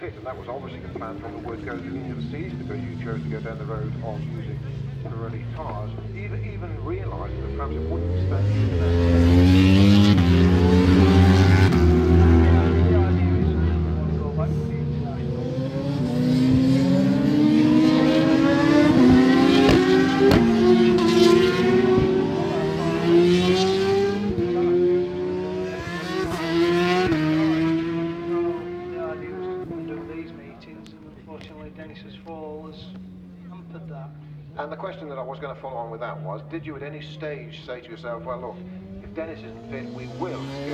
And that was obviously the plan from the word go to the beginning of the season, because you chose to go down the road of using Pirelli tyres, even realising that perhaps it wouldn't stand you Dennis's fall has hampered that. And the question that I was going to follow on with that was, did you at any stage say to yourself, well look, if Dennis isn't fit, we will get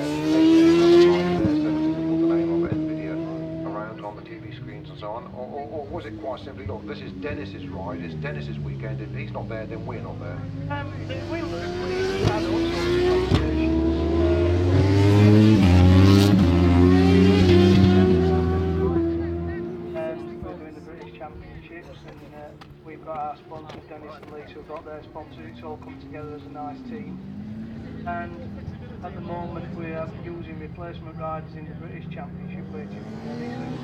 the name of NVIDIA around on the TV screens and so on, or was it quite simply, look, this is Dennis's ride, it's Dennis's weekend, if he's not there, then we're not there? We had all sorts of conversations. Championships, and we've got our sponsors, Dennis and Lisa, who've got their sponsors. It's all come together as a nice team, and at the moment we are using replacement riders in the British Championship waiting for Dennis.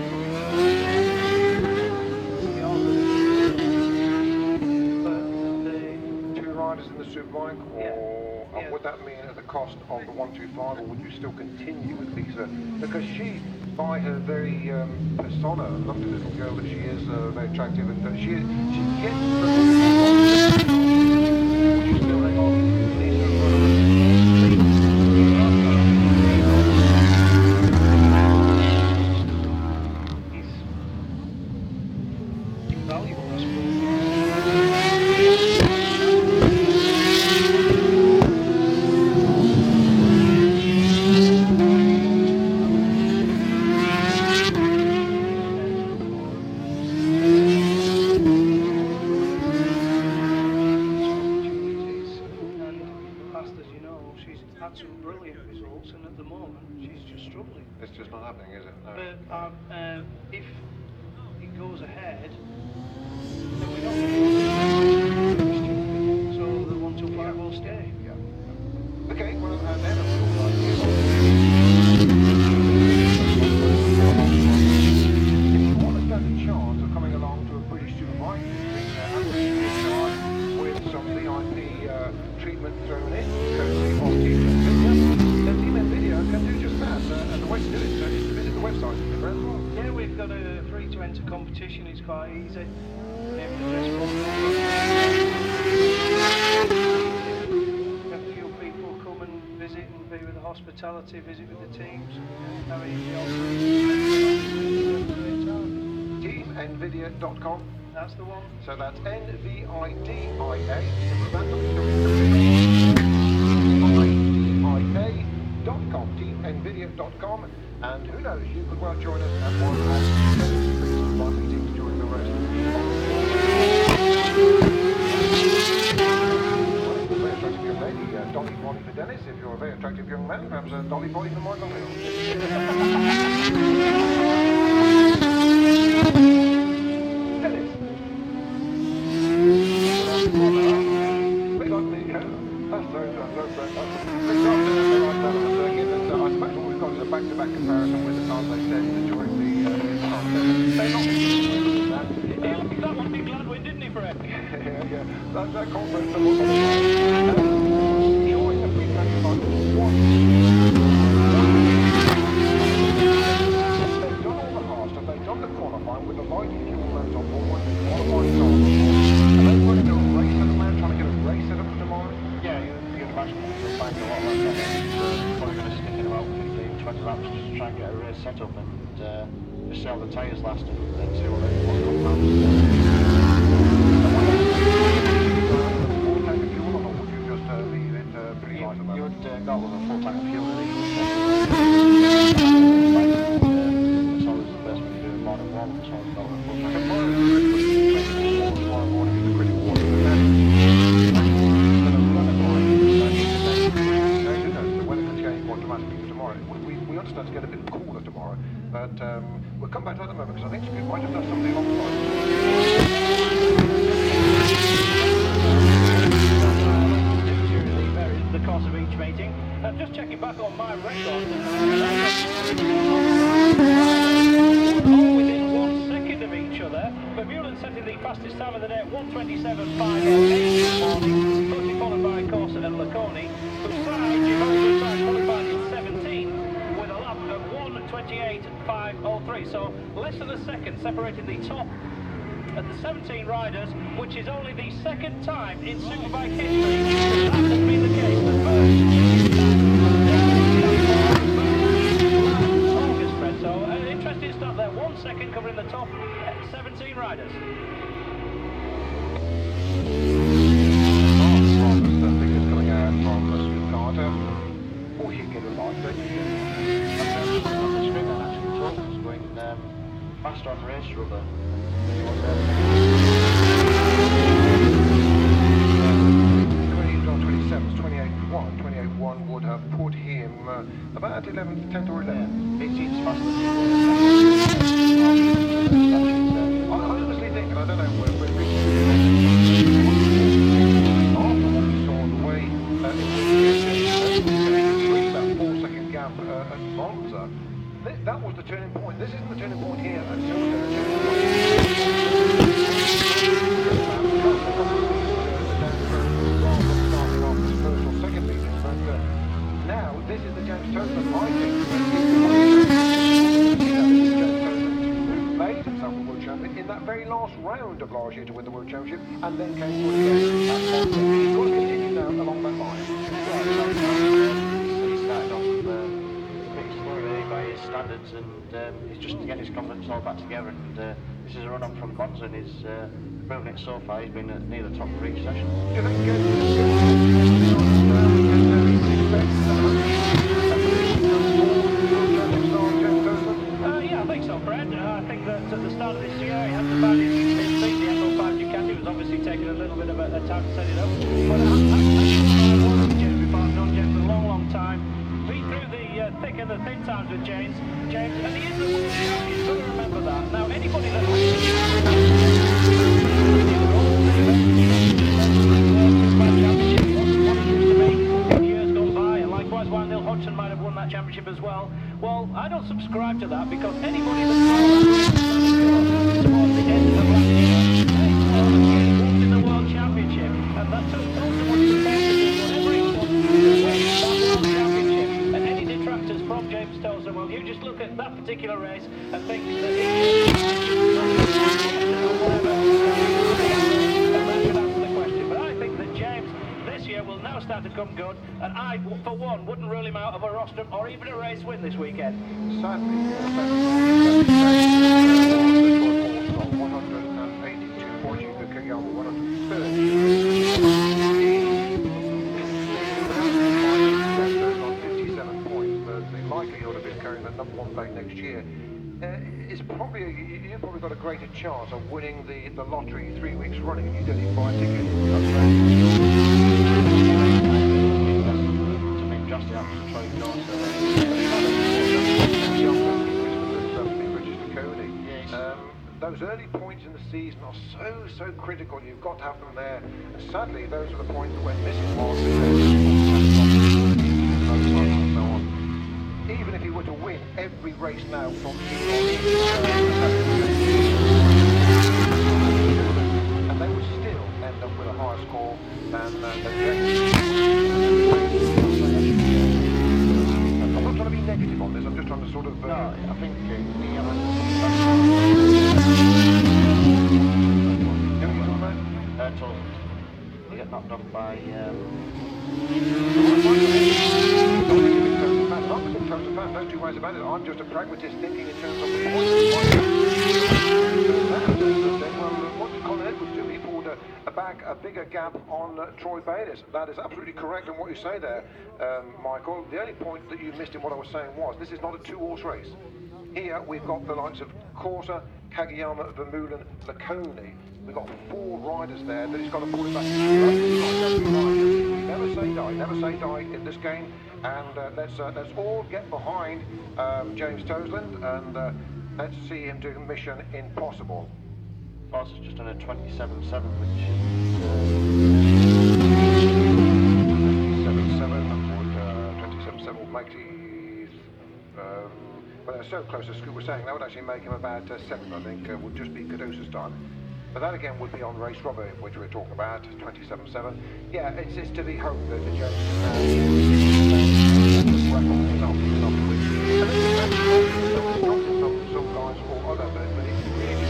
But two riders in the Superbike, or would that mean at the cost of the 125, or would you still continue with Lisa? Because she, by her very persona, lovely little girl that she is, very attractive, and she gets the... Would you still hang on Lisa? He's invaluable, I suppose. Had some brilliant results, and at the moment she's just struggling. It's just not happening, is it? No. But if it goes ahead, then we're not going to so the 125 will stay. Yeah. Okay, well, then if you want to stand a chance of coming along to a British Superbike with some VIP treatment thrown in, courtesy of Team NVIDIA, then Team NVIDIA can do just that. And the way to do it is to visit the website. Yeah, we've got a free to enter competition. It's quite easy. A few people come and visit and be with the hospitality, visit with the teams. TeamNVIDIA.com. That's the one. So that's NVIDIA. NVIDIA.com, TeamNVIDIA.com, and who knows, you could well join us at one of our meetings during the rest of the very attractive young lady, Dolly Polly for Dennis. If you're a very attractive young man, perhaps a Dolly Polly for Michael Hill. Dennis. I suppose what we've got is a back-to-back comparison with the times they said during the that would be Gladwin, didn't he, Fred? yeah. That conference he always had been kind of like one. They've done all the hard stuff, they've done the qualifying with the light fuel loads on board, qualifying cars. And they're running a race at the man, trying to get a race set up tomorrow. Yeah, you'd imagine we'll find a lot of that. Probably going to stick in about 15, 20 laps just to try and get a race set up and just see how the tyres last and see what comes out. Full tank of fuel, or would you just leave it pretty light at that? You would go with a full tank of fuel, really. It's always the best when you do a morning one, so I've got a full tank of fuel. Tomorrow morning is a pretty warm. We understand it's going to get a bit cooler tomorrow, but we'll come back to that in a moment because I think Scoot might have done something alongside. The course of each meeting. Just checking back on my record. fastest time of the day at 1:27.508 morning, closely followed by Corsa and Laconi. Beside, Giovanni qualified in 17th with a lap of 1:28.503. So less than a second separating the top at the 17 riders, which is only the second time in Superbike history that has been the case. The first August, Fred. So an interesting start there. 1 second covering the top 17 riders. The figures coming out from Stuttgart. Oh, you get a lot, don't you? On the screen then, actually, Tolton's going faster on race rubber. 28.1 would have put him about 11th, 10th or 11th. It's faster than I honestly think, and I don't know where we're reaching after what we saw on the way, that 4-second gap at Monza. That was the turning point. This isn't the turning point here until now, this is the James Toseland, I think, made himself a world champion in that very last round of last year to win the world championship, and then came to again at Monza. He's got to continue now along that line. He started off pretty slow really by his standards, and he's just getting his confidence all back together, and this is a run-up from Monza, and he's proven it so far. He's been near the top for each session. Do you think Yeah, I think so, Fred. I think that at the start of this year, he hadn't found his feet. The MO5 Ducati was obviously taking a little bit of a time to set it up. But I've known James for a long, long time. Been through the thick and the thin times with James, and he is the world champion. You've got to remember that. Now, anybody that Hodgson might have won that championship as well. Well, I don't subscribe to that, because anybody that's towards the end of the last year in the World Championship, and that took someone to whatever he wants to win that World Championship. And any detractors from James Toseland, well, you just look at that particular race and think that will now start to come good, and I, for one, wouldn't rule him out of a rostrum or even a race win this weekend. Sadly, 182 points, you could kick out 130. On 57 points, the likelihood of him carrying the #1 bag next year is probably, you've probably got a greater chance of winning the lottery 3 weeks running. You don't even buy a ticket. Those early points in the season are so critical. You've got to have them there. And sadly, those are the points that went missing. Even if he were to win every race now from here on in, and they would still end up with a higher score than James. I'm not trying to be negative on this. I'm just trying to sort of. No, I think he got knocked off by. No two ways about it. I'm just a pragmatist thinking in terms of the points. Well, what did Colin Edwards do? He pulled a bigger gap on Troy Bayliss. That is absolutely correct in what you say there, Michael. The only point that you missed in what I was saying was this is not a two-horse race. Here we've got the likes of Corsa, Kageyama, Vermeulen, Laconi. We've got 4 riders there that he's got to pull it back. Never say die in this game. And let's all get behind James Toseland, and let's see him do Mission Impossible. Boss has just done a 27.7, which is 27.7 will make it. Well, they're so close as Scoot was saying, that would actually make him about 7th, I think, would just be Caduceus time. But that again would be on race rubber, which we're talking about, 27.7. Yeah, it's to be hoped that the some guys or other, but it's really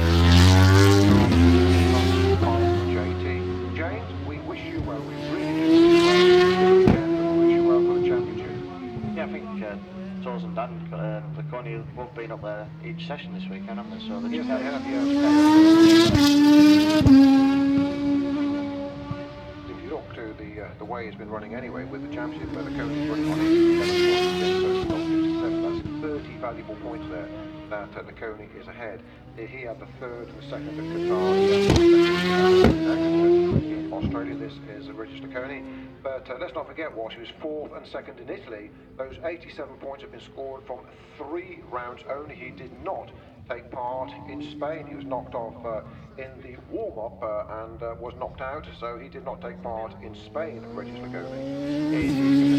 JT. James, we wish you well. We really do. We wish you well for the championship. Yeah, I think Tours and Dan Laconi have both been up there each session this weekend, haven't they? So they Yes, just they have, yes. If you look to the way it's been running anyway, with the championship where the Coney's running on 87 points, that's 30 valuable points there that the Coney is ahead. He had the third and the second at Qatar. In Australia, this is a British Coney. But let's not forget, Walsh, he was fourth and second in Italy. Those 87 points have been scored from 3 rounds only. He did not take part in Spain. He was knocked off in the warm-up and was knocked out, so he did not take part in Spain, Regis Lagoni. He's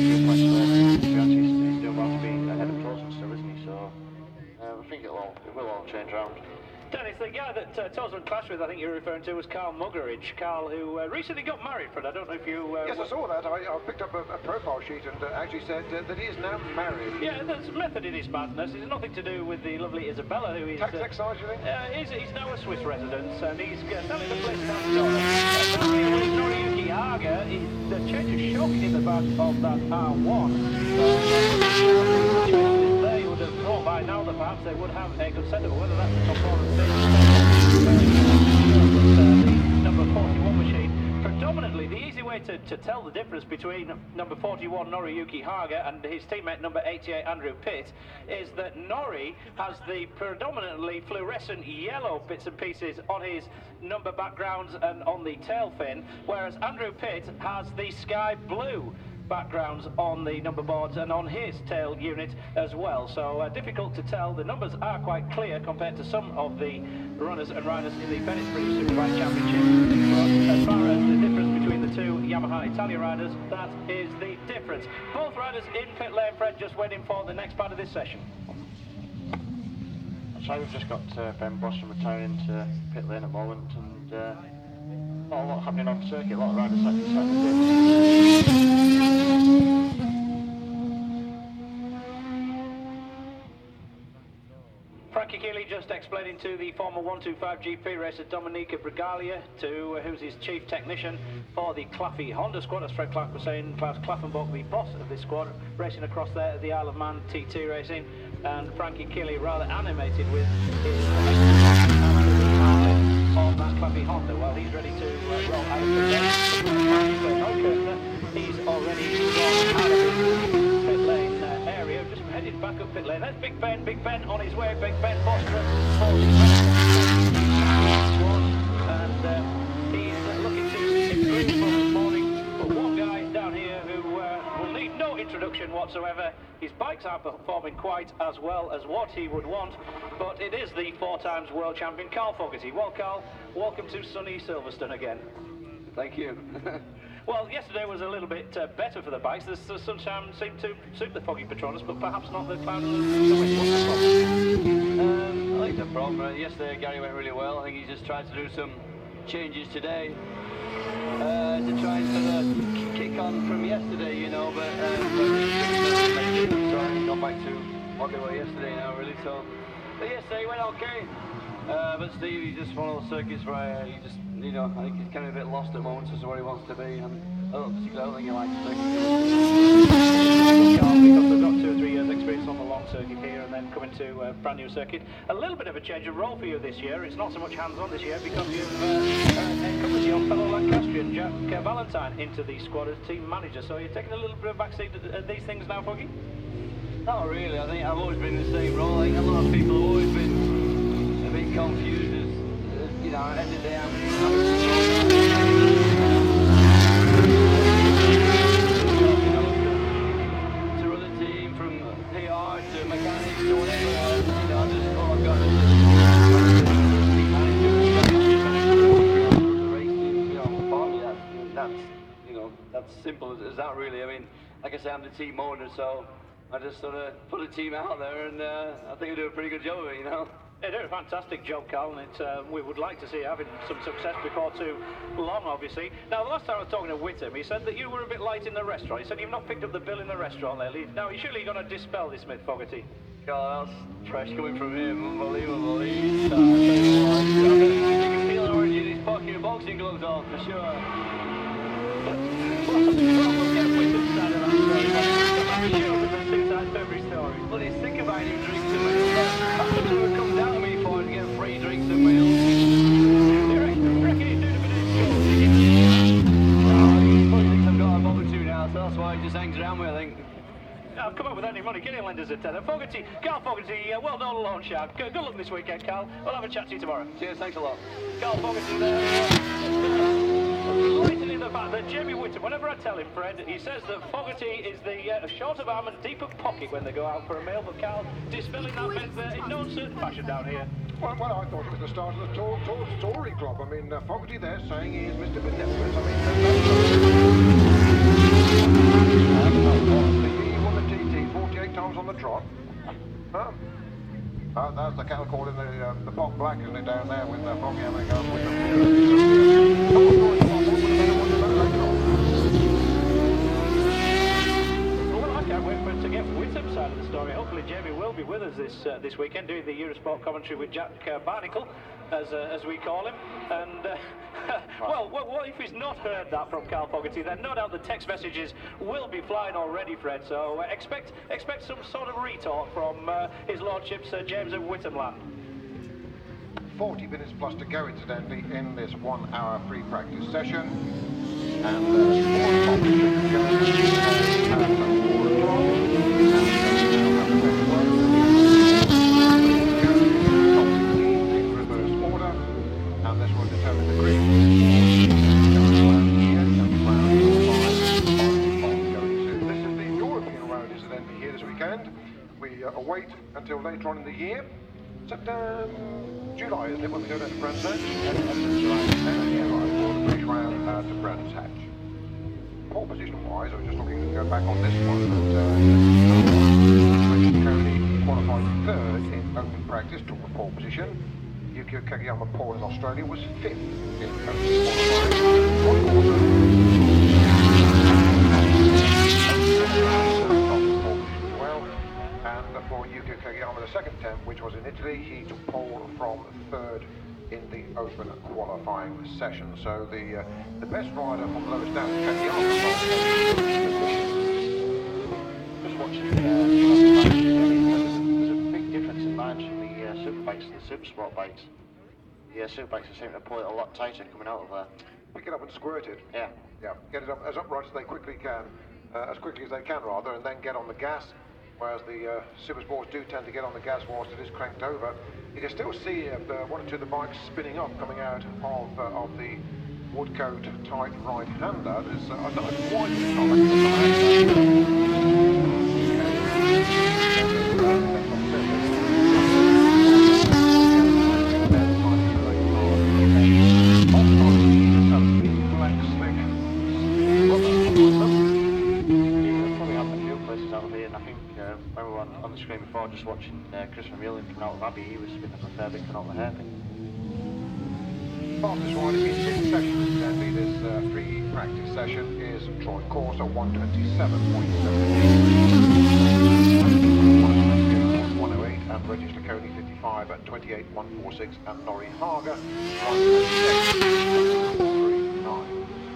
doing well to be ahead of Torsen still, isn't he? So I think it will all change around. Dennis, the guy that Tosman clashed with, I think you're referring to, was Carl Muggeridge. Carl, who recently got married, Fred. I don't know if you... yes, I saw that. I picked up a profile sheet and actually said that he is now married. Yeah, there's method in his madness. It's nothing to do with the lovely Isabella, who is... Tax excise, you think? He's now a Swiss resident, and he's selling the place down Noriyuki Haga. The change of shock in the back of that R1. They would have thought by now that perhaps they would have a good setup, whether that's the top 4 and 6. The number 41 machine. Predominantly, the easy way to tell the difference between number 41 Noriyuki Haga and his teammate number 88 Andrew Pitt is that Nori has the predominantly fluorescent yellow bits and pieces on his number backgrounds and on the tail fin, whereas Andrew Pitt has the sky blue backgrounds on the number boards and on his tail unit as well. So difficult to tell. The numbers are quite clear compared to some of the runners and riders in the Venice British Superbike Championship. But as far as the difference between the two Yamaha Italia riders, that is the difference. Both riders in pit lane. Fred just waiting for the next part of this session. So we've just got Ben Boston retiring to pit lane at the moment, and not a lot happening on circuit. A lot of riders Frankie Keeley just explaining to the former 125 GP racer Dominica Bragalia, who's his chief technician for the Claffey Honda squad. As Fred Clark was saying, Klaus Klaffenbach, the boss of this squad, racing across there at the Isle of Man TT racing, and Frankie Keeley rather animated with his on that Claffey Honda. Well, he's ready to roll out of the lane. He's already gone out of the pit lane area, just headed back up pit lane. That's Big Ben on his way. Big Ben Boström and he's looking to improve from this morning. But one guy down here who will need no introduction whatsoever. His bikes aren't performing quite as well as what he would want, but it is the 4-times world champion Carl Fogarty. Well, Carl, welcome to sunny Silverstone again. Thank you. Well, yesterday was a little bit better for the bikes. The sunshine seemed to suit the Foggy Patronus, but perhaps not the cloud and the wind. What's the problem? I think the problem, yesterday Gary went really well. I think he just tried to do some changes today to try and sort of kick on from yesterday, you know, but gone back to what they were yesterday now, really. So, but yesterday went okay. But Steve, he's just one of those circuits where he just, you know, I think he's kind of a bit lost at moments as to where he wants to be, and I don't think he likes to Carl, because they've got 2 or 3 years experience on the long circuit here and then coming to a brand new circuit. A little bit of a change of role for you this year. It's not so much hands-on this year because you've encompassed your fellow Lancastrian Jack Valentine into the squad as team manager. So you're taking a little bit of backseat at these things now, Foggy? Not really. I think I've always been in the same role. I think a lot of people have always been a bit confused as you know, at the end of the day, to run a team from PR to mechanics to whatever, you know, I just all I've got is team manager, racing, you know, for me that's you know, that's simple as that really. I mean, like I say, I'm the team owner, so I just sort of put a team out there, and I think I do a pretty good job of it, you know. They're doing a fantastic job, Carl, and we would like to see you having some success before too long, obviously. Now, the last time I was talking to Whitham, he said that you were a bit light in the restaurant. He said you've not picked up the bill in the restaurant lately. Now, you're surely going to dispel this myth, Fogarty. God, that's fresh coming from him. Unbelievable. You can feel it already in his pocket. Boxing gloves on, for sure. Well, we'll get Whitham's side of that story. I'm sure that there's two sides to every story. But he's sick about him drinks and meals. That's what he would come down to me for, to get free drinks and meals. You reckon he's doing a bit of He thinks I've got a bob or two now, so that's why he just hangs around with, I think. I've come up with any money. Get in lenders a tenner. Fogarty, Carl Fogarty, well known loan shark. Good luck this weekend, Carl. We'll have a chat to you tomorrow. Cheers, thanks a lot. Carl Fogarty there. Lightening the fact that Jamie Whitham, whenever I tell him, Fred, he says that Fogarty is the short of arm and deep of pocket when they go out for a meal. But Carl, dispelling that myth in no uncertain fashion down here. Well, I thought it was the start of the Tory Club. I mean, Fogarty there saying he is Mr. Benevolent. I mean, he won the TT 48 times on the trot. Huh? That's the cattle call in the pot black, isn't it, down there with Foggy having a go with Well, I can't wait for him to get Whitham's side of the story. Hopefully Jamie will be with us this weekend doing the Eurosport commentary with Jack Barnacle, as we call him. And well, what if he's not heard that from Carl Fogarty? Then no doubt the text messages will be flying already, Fred. So expect some sort of retort from his lordship's James of Whitham land. 40 minutes plus to go, incidentally, in this 1 hour free practice session. And 4 reverse order, and this will determine the grid. This is the European round, incidentally, here this weekend. We await until later on in the year. July, isn't it, when we go down to Brands Hatch? July, for the British round to Brands Hatch. Pole position-wise, I was just looking to go back on this one, but Cody qualified third in open practice, took the pole position. Yukio Kageyama Paul in Australia was fifth in open And for Yukio Kageyama, the second attempt, which was in Italy, he took pole from third in the open qualifying session. So the best rider from lowest down is Kageyama. Just watching there's a big difference in lines from the Superbikes and the Supersport bikes. The Superbikes seem to pull it a lot tighter coming out of there. Pick it up and squirt it. Yeah. Yeah, get it up as upright as they quickly can, as quickly as they can rather, and then get on the gas. Whereas the Supersports do tend to get on the gas whilst it is cranked over. You can still see one or two of the bikes spinning up coming out of the Woodcote tight right-hander. There's I don't know quite on the screen before, just watching Chris Vermeulen coming out of Abbey, he was spinning up a fair bit coming out of the hairpin. Fastest rider in this session, incidentally, this free practice session is Troy Corser, 127.7. 108 and Regis Laconi 55 at 28.146 and Norrie Haga 126.39.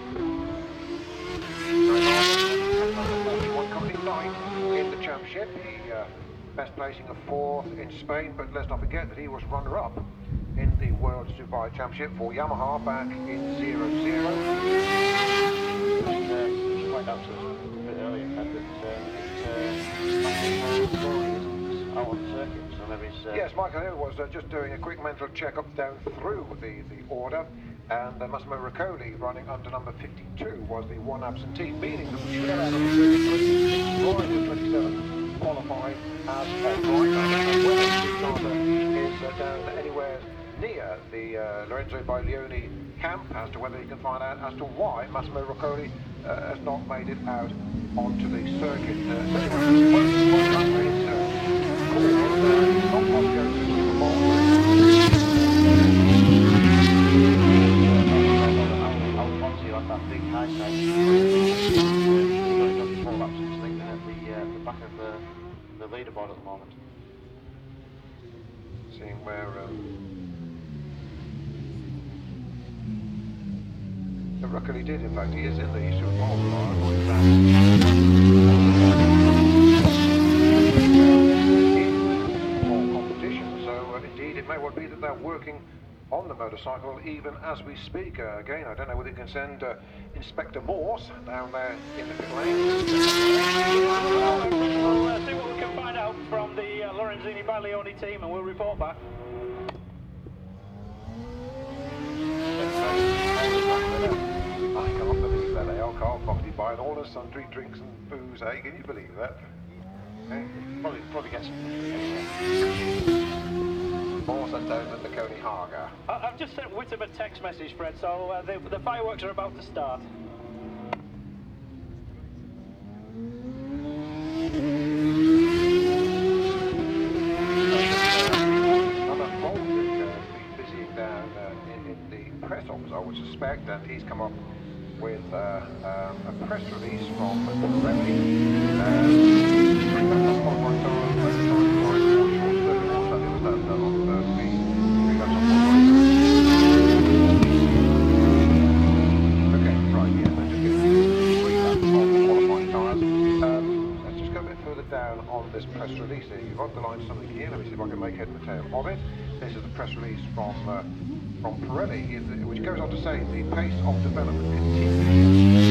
Coming ninth in the championship. He best placing of fourth in Spain, but let's not forget that he was runner-up in the World Superbike Championship for Yamaha back in 00. Just point out to us a bit earlier, Fred, that out on the circuit, so maybe it's... Yes, Michael Hill was just doing a quick mental check-up down through the order, and Massimo Riccoli, running under number 52, was the one absentee, meaning that we should have had a 27 qualifying as a driver. Whether Kickstarter is down anywhere near the Lorenzo Baglioni camp, as to whether he can find out as to why Massimo Riccoli has not made it out onto the circuit. where Ruckley did, in fact, he is in the Super Bowl competition, so indeed it may well be that they're working on the motorcycle even as we speak. Again, I don't know whether you can send Inspector Morse down there in the pit lane. We'll see what we can find out from the Lorenzini Baglioni team and we'll report back. I can't believe that, eh? Carl Foxy buying all the sundry drinks and booze, eh? Can you believe that? Eh? Probably get some. Morse and down at the Coney Haga. I've just sent Whittam a text message, Fred, so the fireworks are about to start. Another Baltic busying down in the press office, I would suspect, and he's come up with a press release from Pirelli. Down on this press release here. You've underlined something here. Let me see if I can make head and tail of it. This is the press release from Pirelli, which goes on to say the pace of development continues.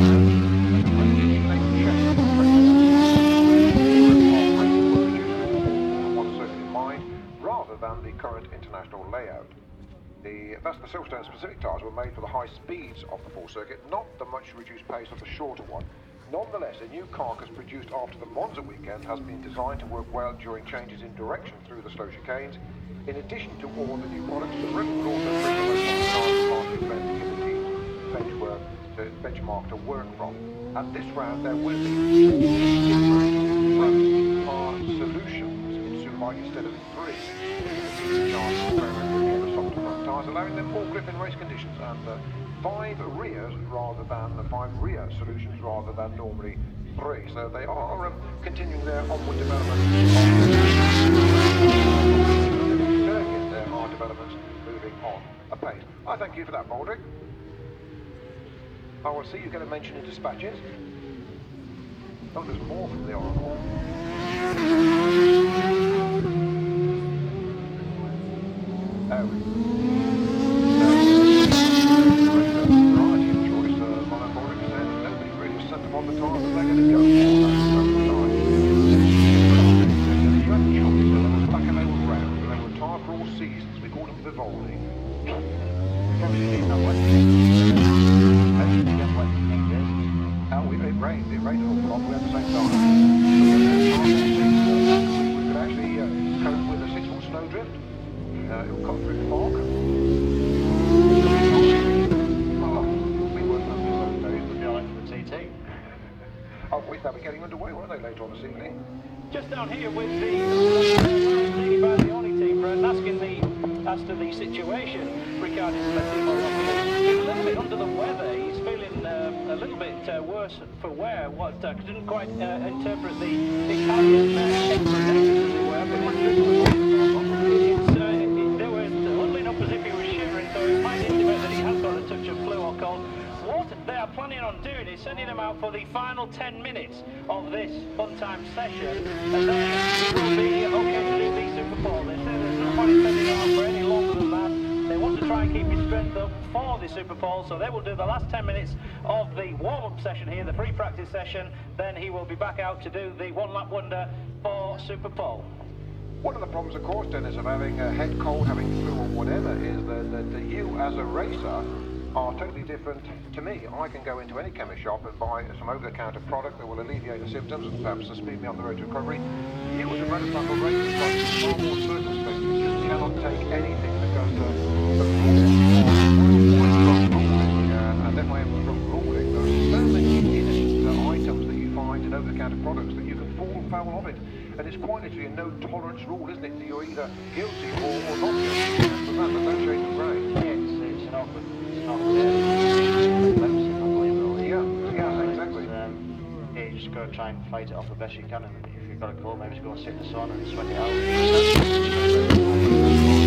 One circuit in mind, rather than the current international layout. Thus, the Silverstone specific tyres were made for the high speeds of the full circuit, not the much reduced pace of the shorter one. Nonetheless, a new carcass produced after the Monza weekend has been designed to work well during changes in direction through the slow chicanes. In addition to all the new products, the Pirelli will also bring the most modern event in the team's benchmark to work from. At this round, there will be different front car solutions in Superbike instead of 3. The softer front tyres, allowing them more grip in race conditions, and 5 rears rather than the 5 rear solutions rather than normally 3. So they are continuing their onward development. There are developments moving on apace. I thank you for that, Baldrick. I will see you get a mention in dispatches. Oh, there's more from the Oracle. On the time that they're going to go for back and they were round, and they were tired for all seasons. We called them Vivaldi. It rained an awful lot. We had the same time. We could actually cope with a 6-foot snowdrift. It would cut through the fog. We weren't up in those days. Would be alright for the TT. Oh, wait, they were getting underway, weren't they, later on this evening? Just down here with the Lorenzini Baglioni team, Fred, asking as to the situation regarding Massimo Rocchi. He's a little bit under the weather. He's feeling a little bit worse for wear. What didn't quite interpret the Italian explanations as it were, but they were huddling up as if he was shivering, so it might indicate that he has got a touch of flu or cold. What they are planning on doing is sending him out for the final 10 minutes of this fun-time session, and then he will be okay to do the Super Bowl. They say there's no point in sending him out for any longer than that. They want to try and keep his strength up for the Super Bowl, so they will do the last 10 minutes of the warm-up session here, the free practice session. Then he will be back out to do the one-lap wonder for Super Bowl. One of the problems, of course, Dennis, of having a head cold, having flu or whatever, is that you as a racer are totally different to me. I can go into any chemist shop and buy some over-the-counter product that will alleviate the symptoms and perhaps speed me on the road to recovery. You as a motorcycle racer are far more circumspect. You just cannot take anything because the rules and then when from ruling, there are so many innocent items that you find in over-the-counter products that you can fall foul of it. And it's quite literally a no-tolerance rule, isn't it? That you're either guilty or not guilty. There's no shade of grey. It's an awkward. Yeah, exactly. You just got to try and fight it off the best you can, and if you've got a cold, maybe just go and sit in the sun and sweat it out.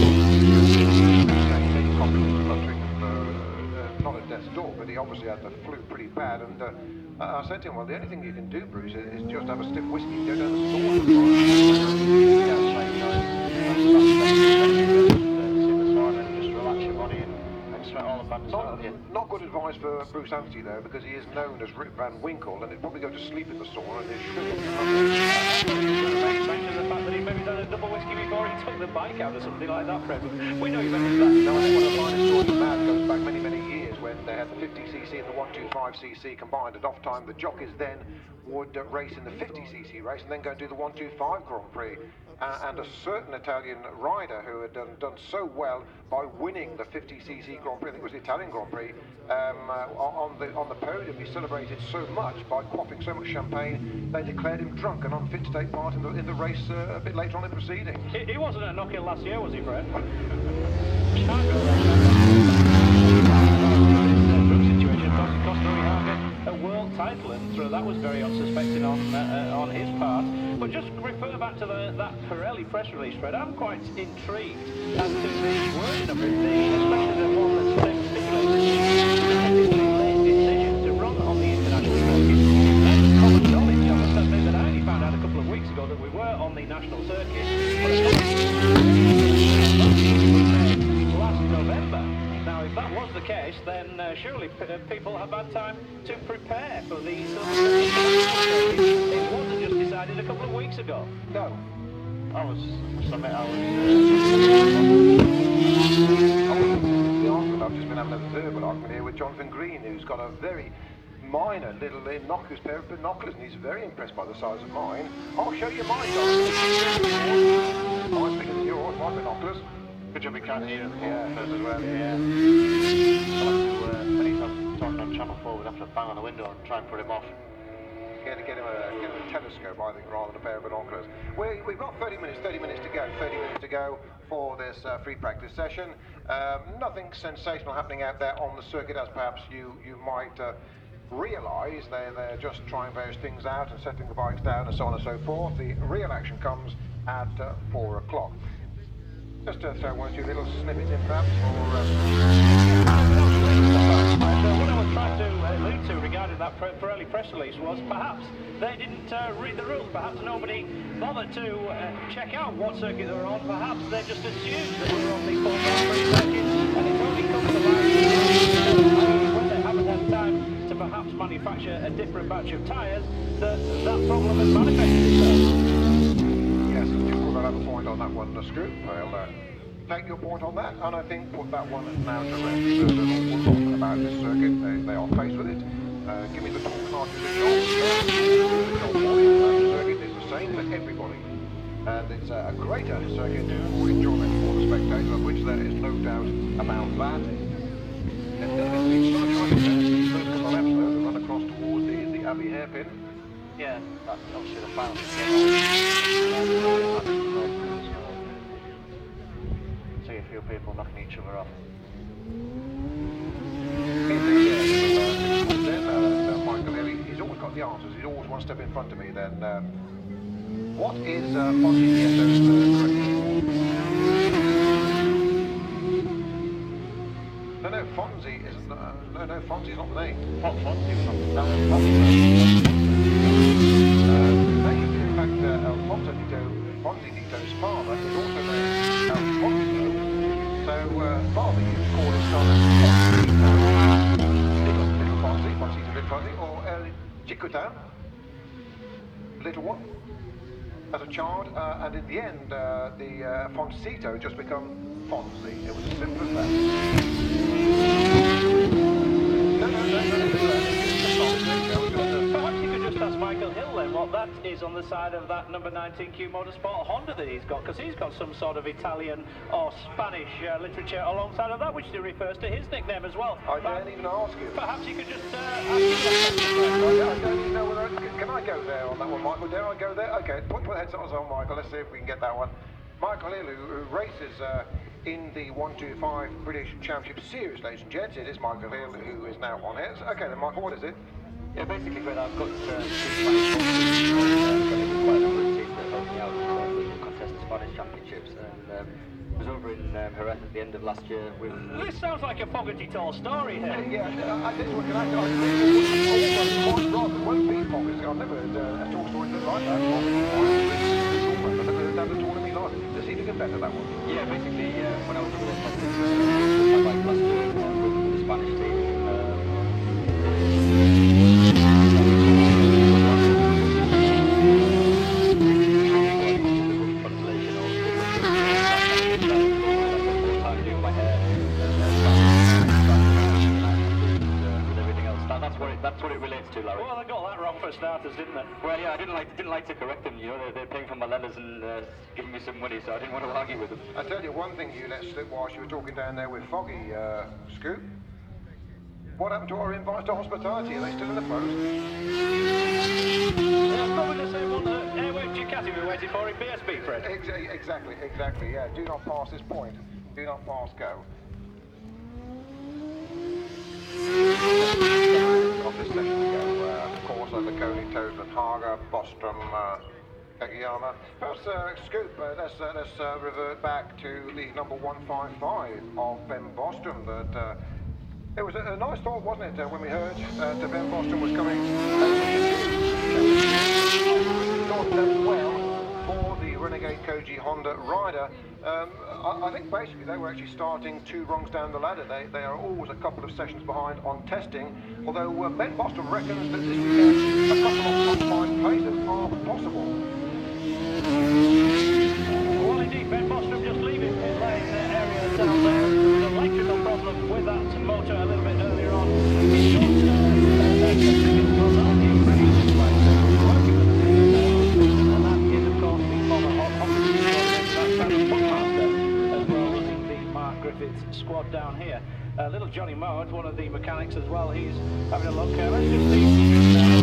he obviously had the flu pretty bad, and I said to him, well, the only thing you can do, Bruce, is just have a stiff whiskey, go down the sauna. Just relax your body and sweat all the badness out of you. Not good advice for Bruce Anstey, though, because he is known as Rip Van Winkle, and he'd probably go to sleep in the sauna and he'd shrivel. Mention the fact that he maybe done a double whiskey before he took the bike out or something like that, Fred. We know you mentioned that. No, I think one of the finest stories of that goes back many, many years when they had the 50cc and the 125cc combined, and off time the jockeys then would race in the 50cc race and then go and do the 125 Grand Prix. And a certain Italian rider who had done so well by winning the 50cc Grand Prix, I think it was the Italian Grand Prix, on the podium, he celebrated so much by quaffing so much champagne, they declared him drunk and unfit to take part in the race a bit later on in proceedings. He wasn't at Knockin last year, was he, Fred? A world title, and that was very unsuspecting on his part. But just refer back to that Pirelli press release, Fred. I'm quite intrigued as to the wording of it, especially the one that stipulated the decision to run on the international circuit. That's common knowledge. I must admit that I only found out a couple of weeks ago that we were on the national circuit. Last November. Now, if that was the case, then surely people have had time to prepare for these. It wasn't just decided a couple of weeks ago. No. The answer, I've just been having a verbal argument here with Jonathan Green, who's got a very minor little innocuous pair of binoculars, and he's very impressed by the size of mine. I'll show you mine, Jonathan. Mine's bigger than yours, my binoculars. good job we can't hear him. Yeah, as well. Yeah. When he's talking on Channel 4, we'd have to bang on the window and try and put him off. Get him a telescope, I think, rather than a pair of binoculars. We've got 30 minutes to go for this free practice session. Nothing sensational happening out there on the circuit, as perhaps you might realise. They're just trying various things out and setting the bikes down and so on and so forth. The real action comes at 4 o'clock. Just to throw one or two little snippets in, perhaps, for... what I was trying to allude to regarding that Pirelli press release was perhaps they didn't read the rules, perhaps nobody bothered to check out what circuit they were on, perhaps they just assumed that we were on the Grand Prix circuit, and it's only come to light when they haven't had time to perhaps manufacture a different batch of tyres that problem has manifested itself. Yes, you will have a point on that one, the Scoop. I'll take your point on that, and I think put that one now to rest. We're talking about this circuit. They are faced with it. Give me the talk cartridge of John. The circuit is the same for everybody. And it's a greater circuit for enjoyment for the spectator, of which there is no doubt about that. And then it's sort of trying to first couple of laps though, to run across towards the Abbey hairpin. Yeah, that's obviously the final. See a few people knocking each other off. Michael Hilly, he's always got the answers. He's always one step in front of me. Then, what is Fonzietto's correction? No, Fonzie isn't. No, Fonzie's not the name. Fonzie was not the In fact, Fonzie Dito's father is also named Alfonso. So, father used to call his son Little Fonzie, Fonzie's a Little Fonzie, or Chicotan, Little One, as a child, and in the end, the Foncito just become Fonzie. It was as simple as that. Perhaps you could just ask Michael Hill then what that is on the side of that number 19Q Motorsport Honda that he's got, because he's got some sort of Italian or Spanish literature alongside of that, which refers to his nickname as well. I don't even ask him. Perhaps you could just ask him. I don't even know whether can I go there on that one, Michael? Dare I go there? Okay, put the headsets on, Michael. Let's see if we can get that one. Michael Hill, who races in the 125 British Championship Series, ladies and gents. It is Michael Hill who is now on it. Okay then, Michael, what is it? Yeah, basically, when I've got two Spanish sponsors, quite a number of teams that help me out to contest the Spanish Championships, and was over in Jerez at the end of last year with... This sounds like a Fogarty tall story here. Yeah, I did what I almost rather than won't be Fogarty. I've never heard a talk story like that. I've never heard that at all in my life. Does he do better, that one? Yeah, basically, when I was over there, I like last year with the Spanish team. That's what it relates to, Larry. Well, they got that wrong for starters, didn't they? Well, yeah, I didn't like to correct them. You know, they're paying for my letters and giving me some money, so I didn't want to argue with them. I tell you one thing you let slip whilst you were talking down there with Foggy, Scoop. What happened to our invites to hospitality? Are they still in the post? Yeah, probably the same one that Airwave Ducati were waiting for in BSB, Fred. Exactly, yeah. Do not pass this point. Do not pass go. On this session we go, of course, Laconi, Toseland, Haga, Bostrom, Kagiyama. Perhaps, Scoop, let's revert back to the number 155 of Ben Bostrom. That it was a nice thought, wasn't it, when we heard that Ben Bostrom was coming thought that well for the Renegade Koji Honda rider. I think basically they were actually starting 2 rungs down the ladder. They are always a couple of sessions behind on testing, although Ben Bostrom reckons that this weekend a couple of top 5 places are possible. Well, indeed, Ben Bostrom just leaving his lane area down there. An electrical problem with that motor a little bit earlier on. And that is, of course, the Griffiths squad down here. Little Johnny Mode, one of the mechanics as well, he's having a look. Let's just see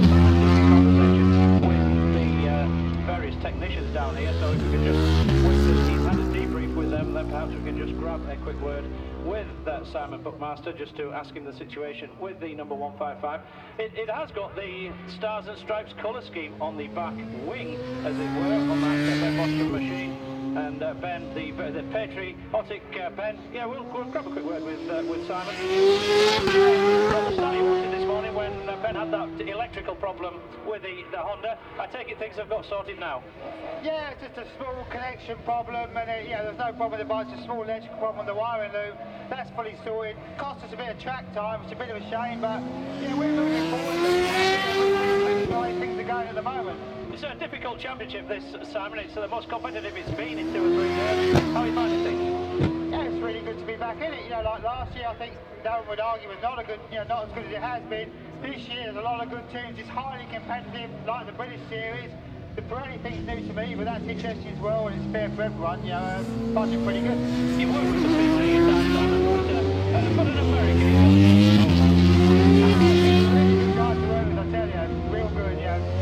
with the various technicians down here, so if we can just, he's had a debrief with them, then perhaps we can just grab a quick word with Simon Buckmaster just to ask him the situation with the number 155. It has got the Stars and Stripes colour scheme on the back wing, as it were, on that Bostrom machine. And Ben, the patriotic Ben, yeah, we'll grab a quick word with Simon. Well, the start you wanted this morning when Ben had that electrical problem with the Honda. I take it things have got sorted now. Yeah, it's just a small connection problem, and there's no problem with the bike. It's a small electrical problem on the wiring loop. That's fully sorted. Cost us a bit of track time, which is a bit of a shame, but we're moving forward. Things are going at the moment. It's a difficult championship, this, Simon. It's the most competitive it's been in 2 or 3 years. How are you finding things? Yeah, it's really good to be back in it. Like last year, I think no one would argue was not a good, not as good as it has been. This year, there's a lot of good teams. It's highly competitive, like the British Series. The Pirelli thing's new to me, but that's interesting as well, and it's fair for everyone. Finding pretty good. You work with the people that you stand on, but an American. Really good guys to work with, I tell you. Real good,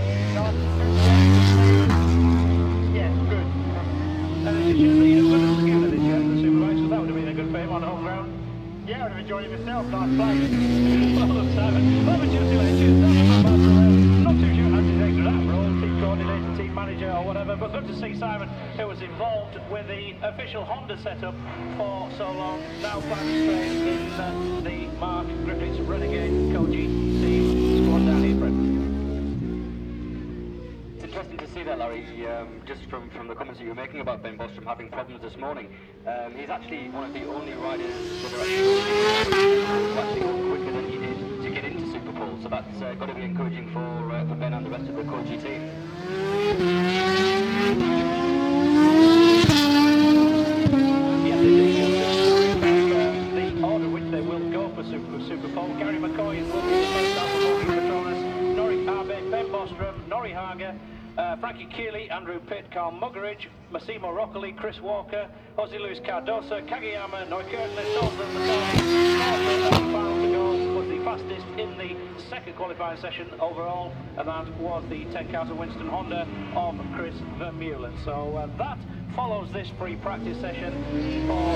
good. And it's a shame that you didn't win the this year in the Superbikes, so that would have been a good for him on home ground. Yeah, I would have enjoyed it myself. Nice place. Well done, Simon. Well, congratulations. Not too sure how to take to that role, team coordinator, team manager, or whatever, but good to see Simon, who was involved with the official Honda setup for so long, now planning straight in the Mark Griffiths Renegade Koji team squad down here, Fred. Interesting to see that, Larry, just from the comments that you were making about Ben Bostrom having problems this morning. He's actually one of the only riders that are actually go quicker than he did to get into Superpole, so that's got to be encouraging for Ben and the rest of the Koji team. Yes, the order which they will go for Superpole. Gary McCoy is looking at the first half of Patronus, Nori Abe, Ben Bostrom, Nori Haga, Frankie Keeley, Andrew Pitt, Carl Muggeridge, Massimo Roccoli, Chris Walker, Jose Luis Cardosa, Kagiyama, Neukirchen, Dalton, found the goal, was the fastest in the second qualifying session overall, and that was the 10 Carter Winston Honda of Chris Vermeulen. So that follows this free practice session for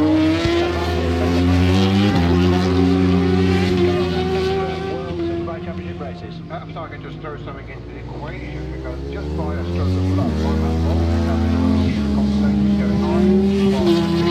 Superbike Championship races. Perhaps I can just throw something into the equation, because just by a stroke of luck, I'm not wrong, the conversation going on.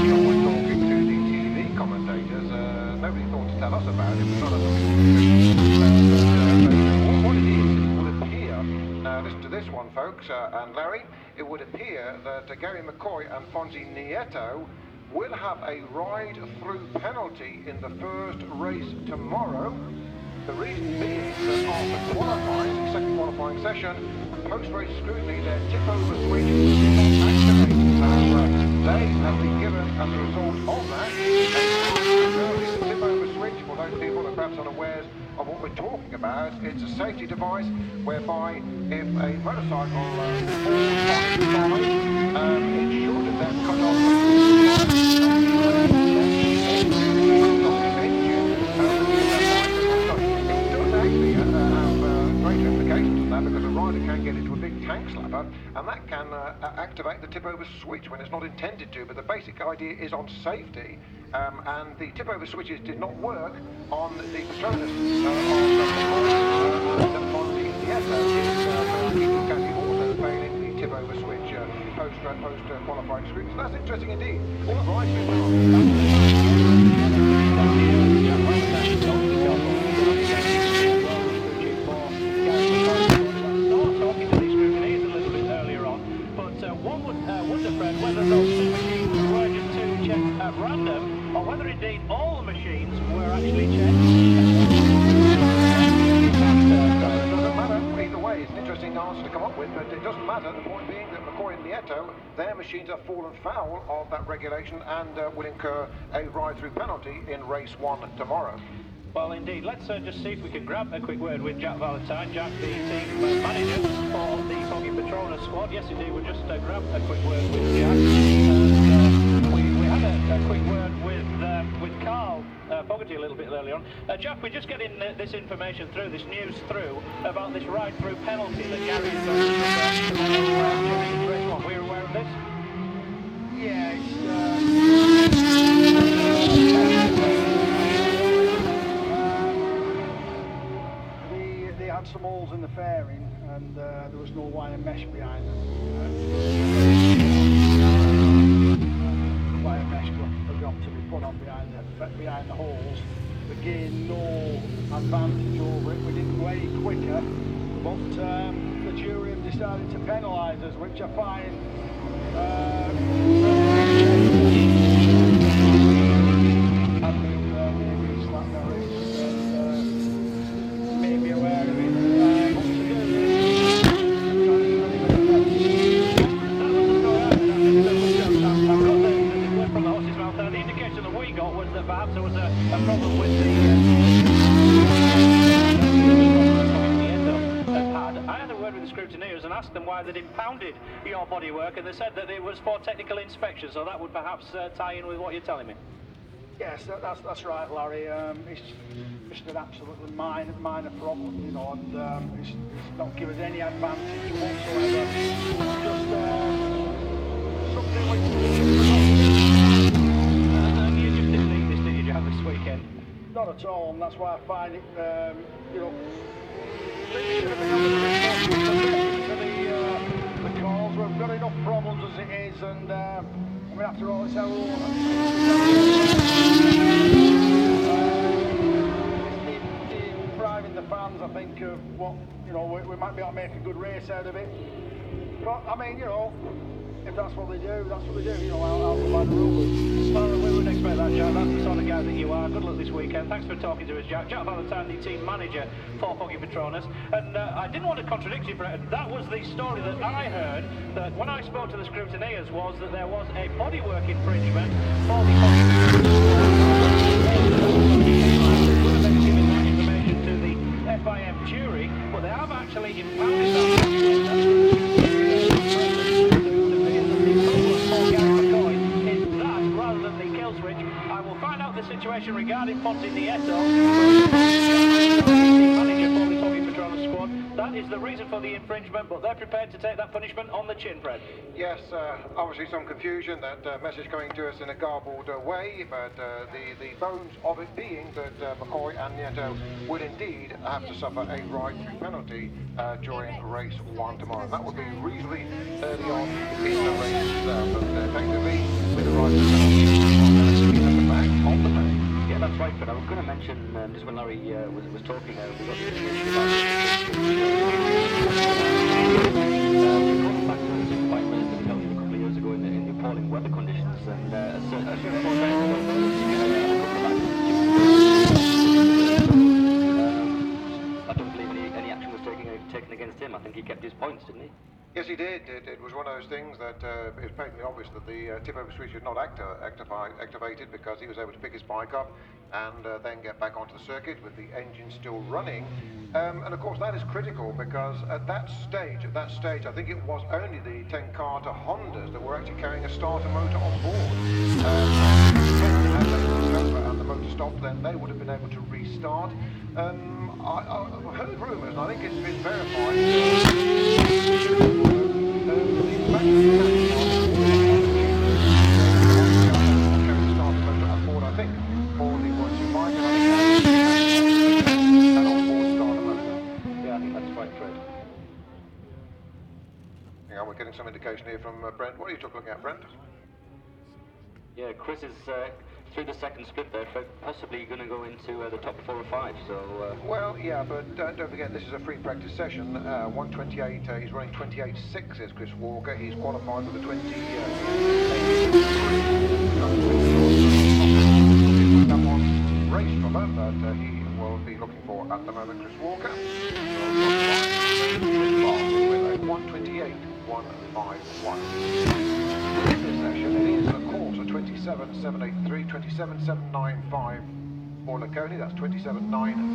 works, and Larry, it would appear that Gary McCoy and Fonzie Nieto will have a ride-through penalty in the first race tomorrow. The reason being that after qualifying, the second qualifying session, post-race scrutiny, their tip-over switch is not activated. So they have been given, as a result of that, the tip-over switch. For those people that are perhaps unawares of what we're talking about, it's a safety device whereby if a motorcycle falls on its side, it should then cut off because a rider can get into a big tank slapper, and that can activate the tip-over switch when it's not intended to. But the basic idea is on safety, and the tip-over switches did not work on the Petronas also failing the tip-over switch post-qualifying scrutiny. So that's interesting indeed. All right. Whether those two machines were just two checked at random, or whether indeed all the machines were actually checked. It doesn't matter. Either way, it's an interesting answer to come up with, but it doesn't matter. The point being that McCoy and Nieto, their machines have fallen foul of that regulation and will incur a ride-through penalty in race 1 tomorrow. Well, indeed. Let's just see if we can grab a quick word with Jack Valentine. Jack, the team manager for the Foggy Petronas squad. Yes, indeed, we'll just grab a quick word with Jack. We had a quick word with Carl Fogarty a little bit earlier on. Jack, we're just getting this information through, this news through, about this ride-through penalty that Gary is going to during race 1. Were you aware of this? Yeah, they had some holes in the fairing, and there was no wire mesh behind them. Wire mesh got to be put on behind the holes. We gained no advantage over it. We didn't go any quicker, but the jury have decided to penalise us, which I find maybe aware of it. From the horse's mouth, the indication that we got was that perhaps there was a problem with I had a word with the scrutineers and asked them why they'd impounded your bodywork, and they said that it was for technical inspection, so that would perhaps tie in with what you're telling me. Yes, that's right, Larry. It's just an absolutely minor problem, you know, and it's not given us any advantage whatsoever. Just something which... You just didn't need this, did you, Jack, this weekend? Not at all, and that's why I find it, you know, the calls. We've got enough problems as it is, and I mean, after all, it's our own. It's depriving the fans, I think, of what, you know, we might be able to make a good race out of it. But I mean, you know, if that's what they do, that's what they do. You know, I'll provide the rules. Well, we wouldn't expect that, Jack. That's the sort of guy that you are. Good luck this weekend. Thanks for talking to us, Jack. Jack Valentine, the team manager for Foggy Petronas. And I didn't want to contradict you, Brett. That was the story that I heard, that when I spoke to the scrutineers, was that there was a bodywork infringement for the Foggy Petronas. Giving that information to the FIM jury, but they have actually impounded that. I will find out the situation regarding Fonzie Nieto, manager for the Foggy Petronas squad. That is the reason for the infringement, but they're prepared to take that punishment on the chin, Fred. Yes, obviously some confusion, that message coming to us in a garbled way, but the bones of it being that McCoy and Nieto would indeed have to suffer a ride-through penalty during race 1 tomorrow. And that would be reasonably early on in the race, but effectively with the ride-through penalty on the back. Yeah, that's right, but I was going to mention, just when Larry was talking, we got the information about one of those things that it's patently obvious that the tip-over switch is not activated because he was able to pick his bike up and then get back onto the circuit with the engine still running. And of course that is critical because at that stage, I think it was only the 10 Carter Hondas that were actually carrying a starter motor on board. Had they moved over and the motor stopped, then they would have been able to restart. I've heard rumours, and I think it's been verified. Starter motor on board, I think, for the 125, and on-board starter motor. Yeah, I think that's quite correct. Hang on, we're getting some indication here from Brent. What are you looking at, Brent? Yeah, Chris is through the second split there, possibly going to go into the top 4 or 5. So. Well, yeah, but don't forget this is a free practice session. 128. He's running 28.6. Is Chris Walker. He's qualified for the 20. That one race from him that he will be looking for at the moment. Chris Walker. With a 128.151. This session it is of course a 27.783, 27.795 for Laconi, that's 27.955.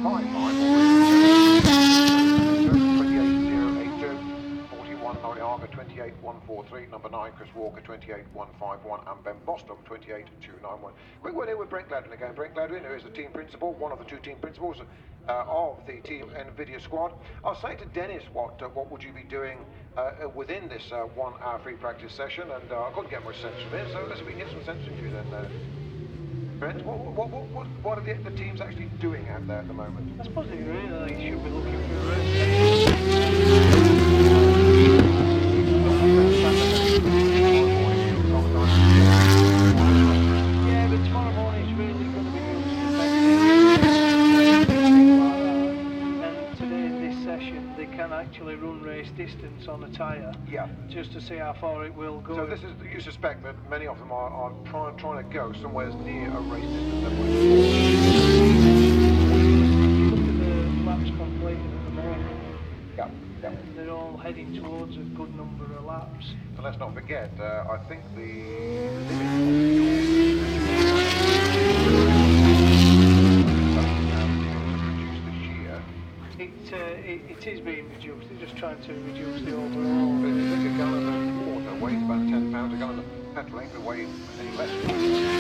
28.082, 41 Laurie Harger, 28.143, number 9 Chris Walker, 28.151, and Ben Boston, 28.291. Quick word here with Brent Gladwin again. Brent Gladwin, who is the team principal, one of the 2 team principals of the Team NVIDIA squad. I'll say to Dennis, what would you be doing within this 1 hour free practice session? And I couldn't get much sense from it, so let's see if we can get some sense from you then. Brent, what are the teams actually doing out there at the moment? I suppose they really should be looking for a race. Yeah, but tomorrow morning is really going to be and today in this session they can actually run race distance on a tyre. Yeah. Just to see how far it will go. So this is, you suspect that many of them are trying to go somewhere near a race distance. Look at the laps completed at the moment. Yeah. They're all heading towards a good number of laps. And let's not forget, I think the it is being reduced. They're just trying to reduce the overall. But if you think a gallon of water weighs about 10 pounds, a gallon of petrol ain't going to weigh any less than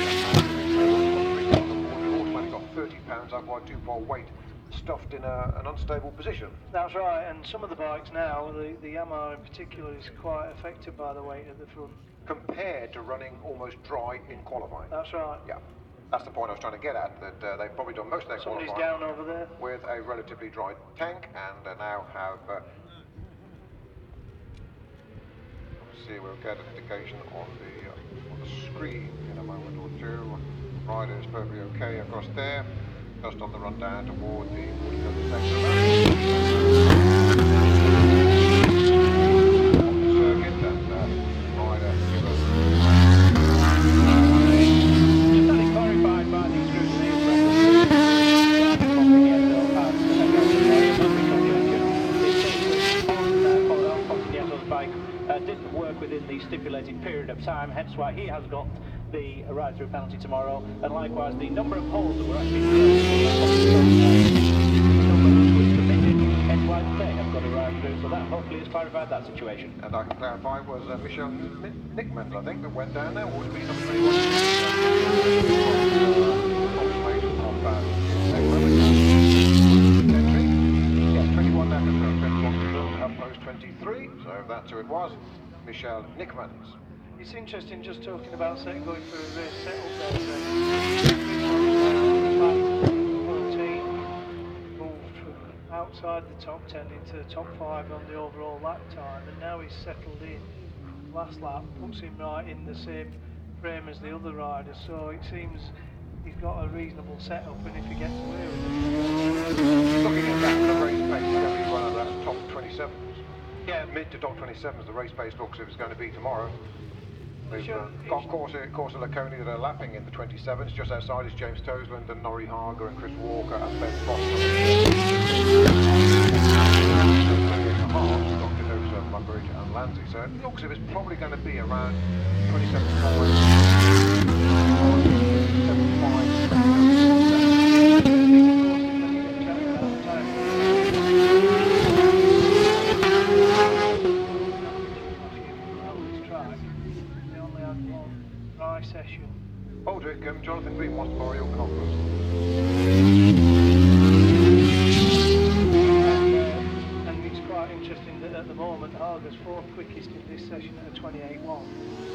3 gallons of water. It automatically got 30 pounds up by 2-fold weight, stuffed in an unstable position. That's right, and some of the bikes now, the Yamaha in particular, is quite affected by the weight at the front. Compared to running almost dry in qualifying. That's right. Yeah. That's the point I was trying to get at, that they've probably done most of their Somebody's qualifying down over there. with a relatively dry tank, and now have see, we'll get an indication on the screen in a moment or two. Rider is perfectly okay across there, just on the run down toward the section on the circuit, and rider Just clarified by the didn't work within the stipulated period of time, hence why he has got the ride-through penalty tomorrow, and likewise the number of holes that were actually hence why they have got a ride-through, so that hopefully has clarified that situation. And I can clarify, was Michelle Nickman, I think, that went down there, would be number 21. Confirmation of that. Yes, 21 down to 21 up post 23, so that's who it was, Michelle Nickmans. It's interesting just talking about going for a race setup there. 14 moved from outside the top 10 into the top 5 on the overall lap time, and now he's settled in. Last lap puts him right in the same frame as the other riders, so it seems he's got a reasonable setup, and if he gets away with it. Looking at that, the race pace is going to be one of those top 27s. Yeah, mid to top 27s, the race pace looks if it's going to be tomorrow. We've got Corsa Laconi that are lapping in the 27s. Just outside is James Toseland and Norrie Harger and Chris Walker and Ben Boston. Dr. Dosa, Bunbridge and Landsea. So it looks as if it's probably going to be around 27.5. Session. Aldrich, Jonathan Green wants to borrow your compass. And it's quite interesting that at the moment Harger's fourth quickest in this session at a 28.1.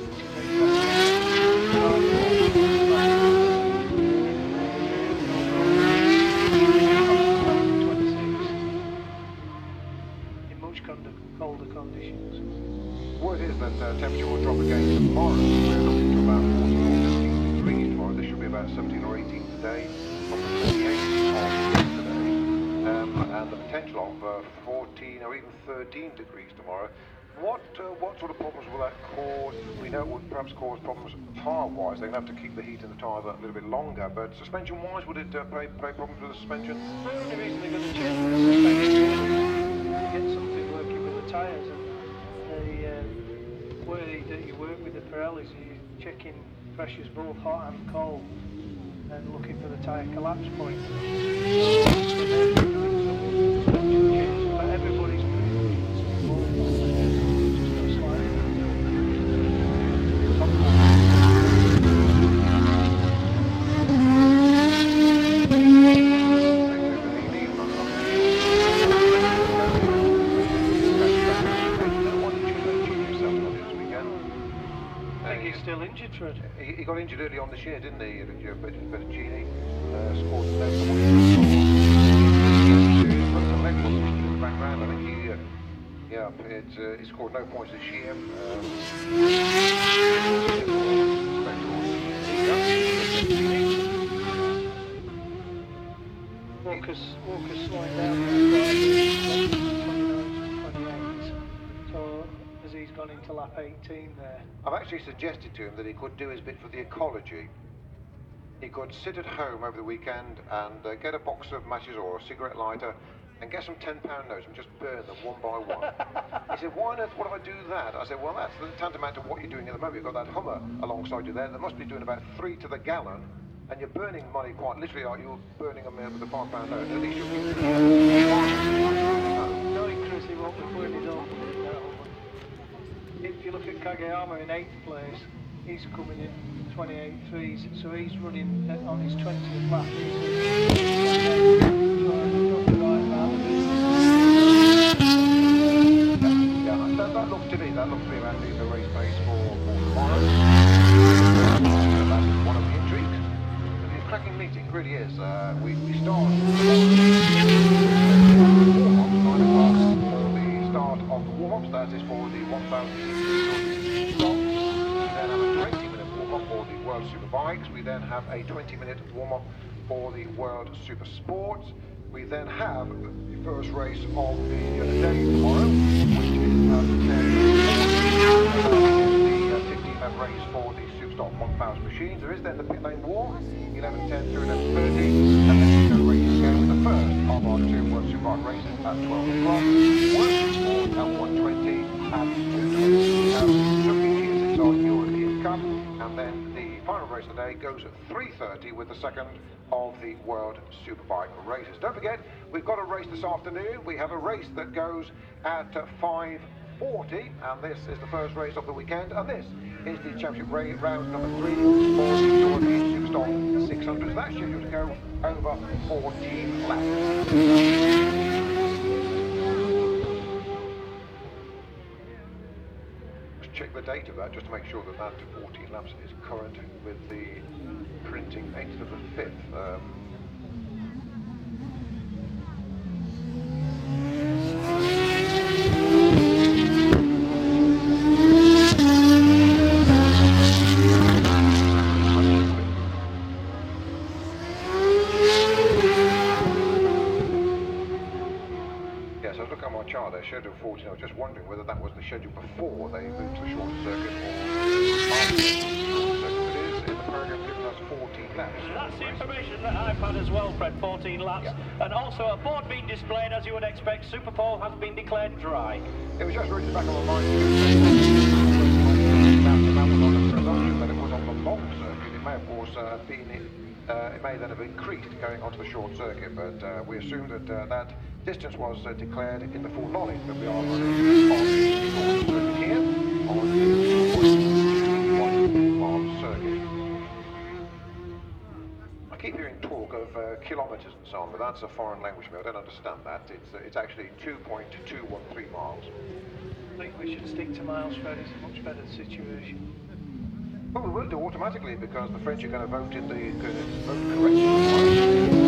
In much colder conditions. Word is that temperature will drop again tomorrow. We're looking to about 14 or 15 degrees tomorrow. This should be about 17 or 18 today, from the 28 of yesterday, and the potential of 14 or even 13 degrees tomorrow. What sort of problems will that cause? We know it would perhaps cause problems tyre-wise. They're going to have to keep the heat in the tyres a little bit longer, but suspension-wise, would it play problems with the suspension? The only reason they're going to change the suspension is to get something working with the tyres. The way that you work with the Pirellis, you're checking pressures both hot and cold and looking for the tyre collapse point. But everybody's still injured, Fred. He got injured early on this year, didn't he? Bertini scored no points. In the background, I think he scored no points this year. Walker's slowing down. 29-28. So as he's gone into lap 18 there. I've actually suggested to him that he could do his bit for the ecology. He could sit at home over the weekend and get a box of matches or a cigarette lighter and get some £10 notes and just burn them one by one. He said, why on earth would I do that? I said, well, that's tantamount to what you're doing at the moment. You've got that Hummer alongside you there that must be doing about 3 to the gallon, and you're burning money quite literally like you're burning them with a £5 note. At least you're keeping knowing Chris, he won't be putting his own. If you look at Kageyama in 8th place, he's coming in 28.3s, so he's running on his 20th lap. That looks to be around the race pace for tomorrow. That's one of the intrigues. It's a cracking meeting, it really is. We start of the warm-ups. That is for the 1,600 stock. We then have a 20-minute warm-up for the World Superbikes. We then have a 20-minute warm-up for the World Super Sports. We then have the first race of the day tomorrow, which is the 15-lap race for the Superstock 1000 machines. There is then the pit lane war, 11:10 through 11:30, and then we go racing again with the first of our 2 World Superbike races at 12 o'clock. World Sport at 1:20 and 2:20. Looking here, it's our European Cup, and then the final race of the day goes at 3:30 with the second of the World Superbike races. Don't forget, we've got a race this afternoon. We have a race that goes at 5:40, and this is the first race of the weekend, and this is the championship round number 3 for the European Superstock 600. That's scheduled to go over 14 laps. Check the date of that just to make sure that that 14 laps is current with the printing 8th of the 5th. Yes, I was looking at my chart there, schedule 14. I was just wondering whether that was the schedule before they moved to the shorter circuit or after the shorter circuit. in the program gives us 14 laps. That's the information that I've had as well, Fred, 14 laps. Yeah. And also a board being displayed, as you would expect, Super Pole has been declared dry. It was just reaching back on my mind. That was on the presumption that it was on the long circuit. It may, of course, it may then have increased going onto the short circuit, but we assume that that distance was declared in the full knowledge that we are running on the short circuit here, on the 1 circuit. I keep hearing talk of kilometres and so on, but that's a foreign language to me. I don't understand that. It's actually 2.213 miles. I think we should stick to miles, Fred. It's a much better situation. Well, we will do automatically because the French are going to vote in the vote correctly.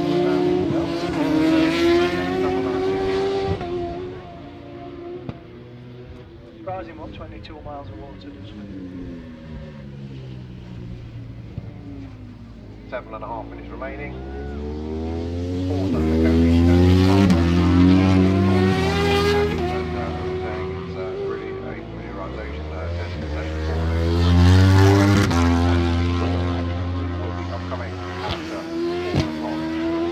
Surprising what 22 miles of water does for you. 7.5 minutes remaining. 4 to it's really a familiarisation test for will be upcoming after 4 o'clock.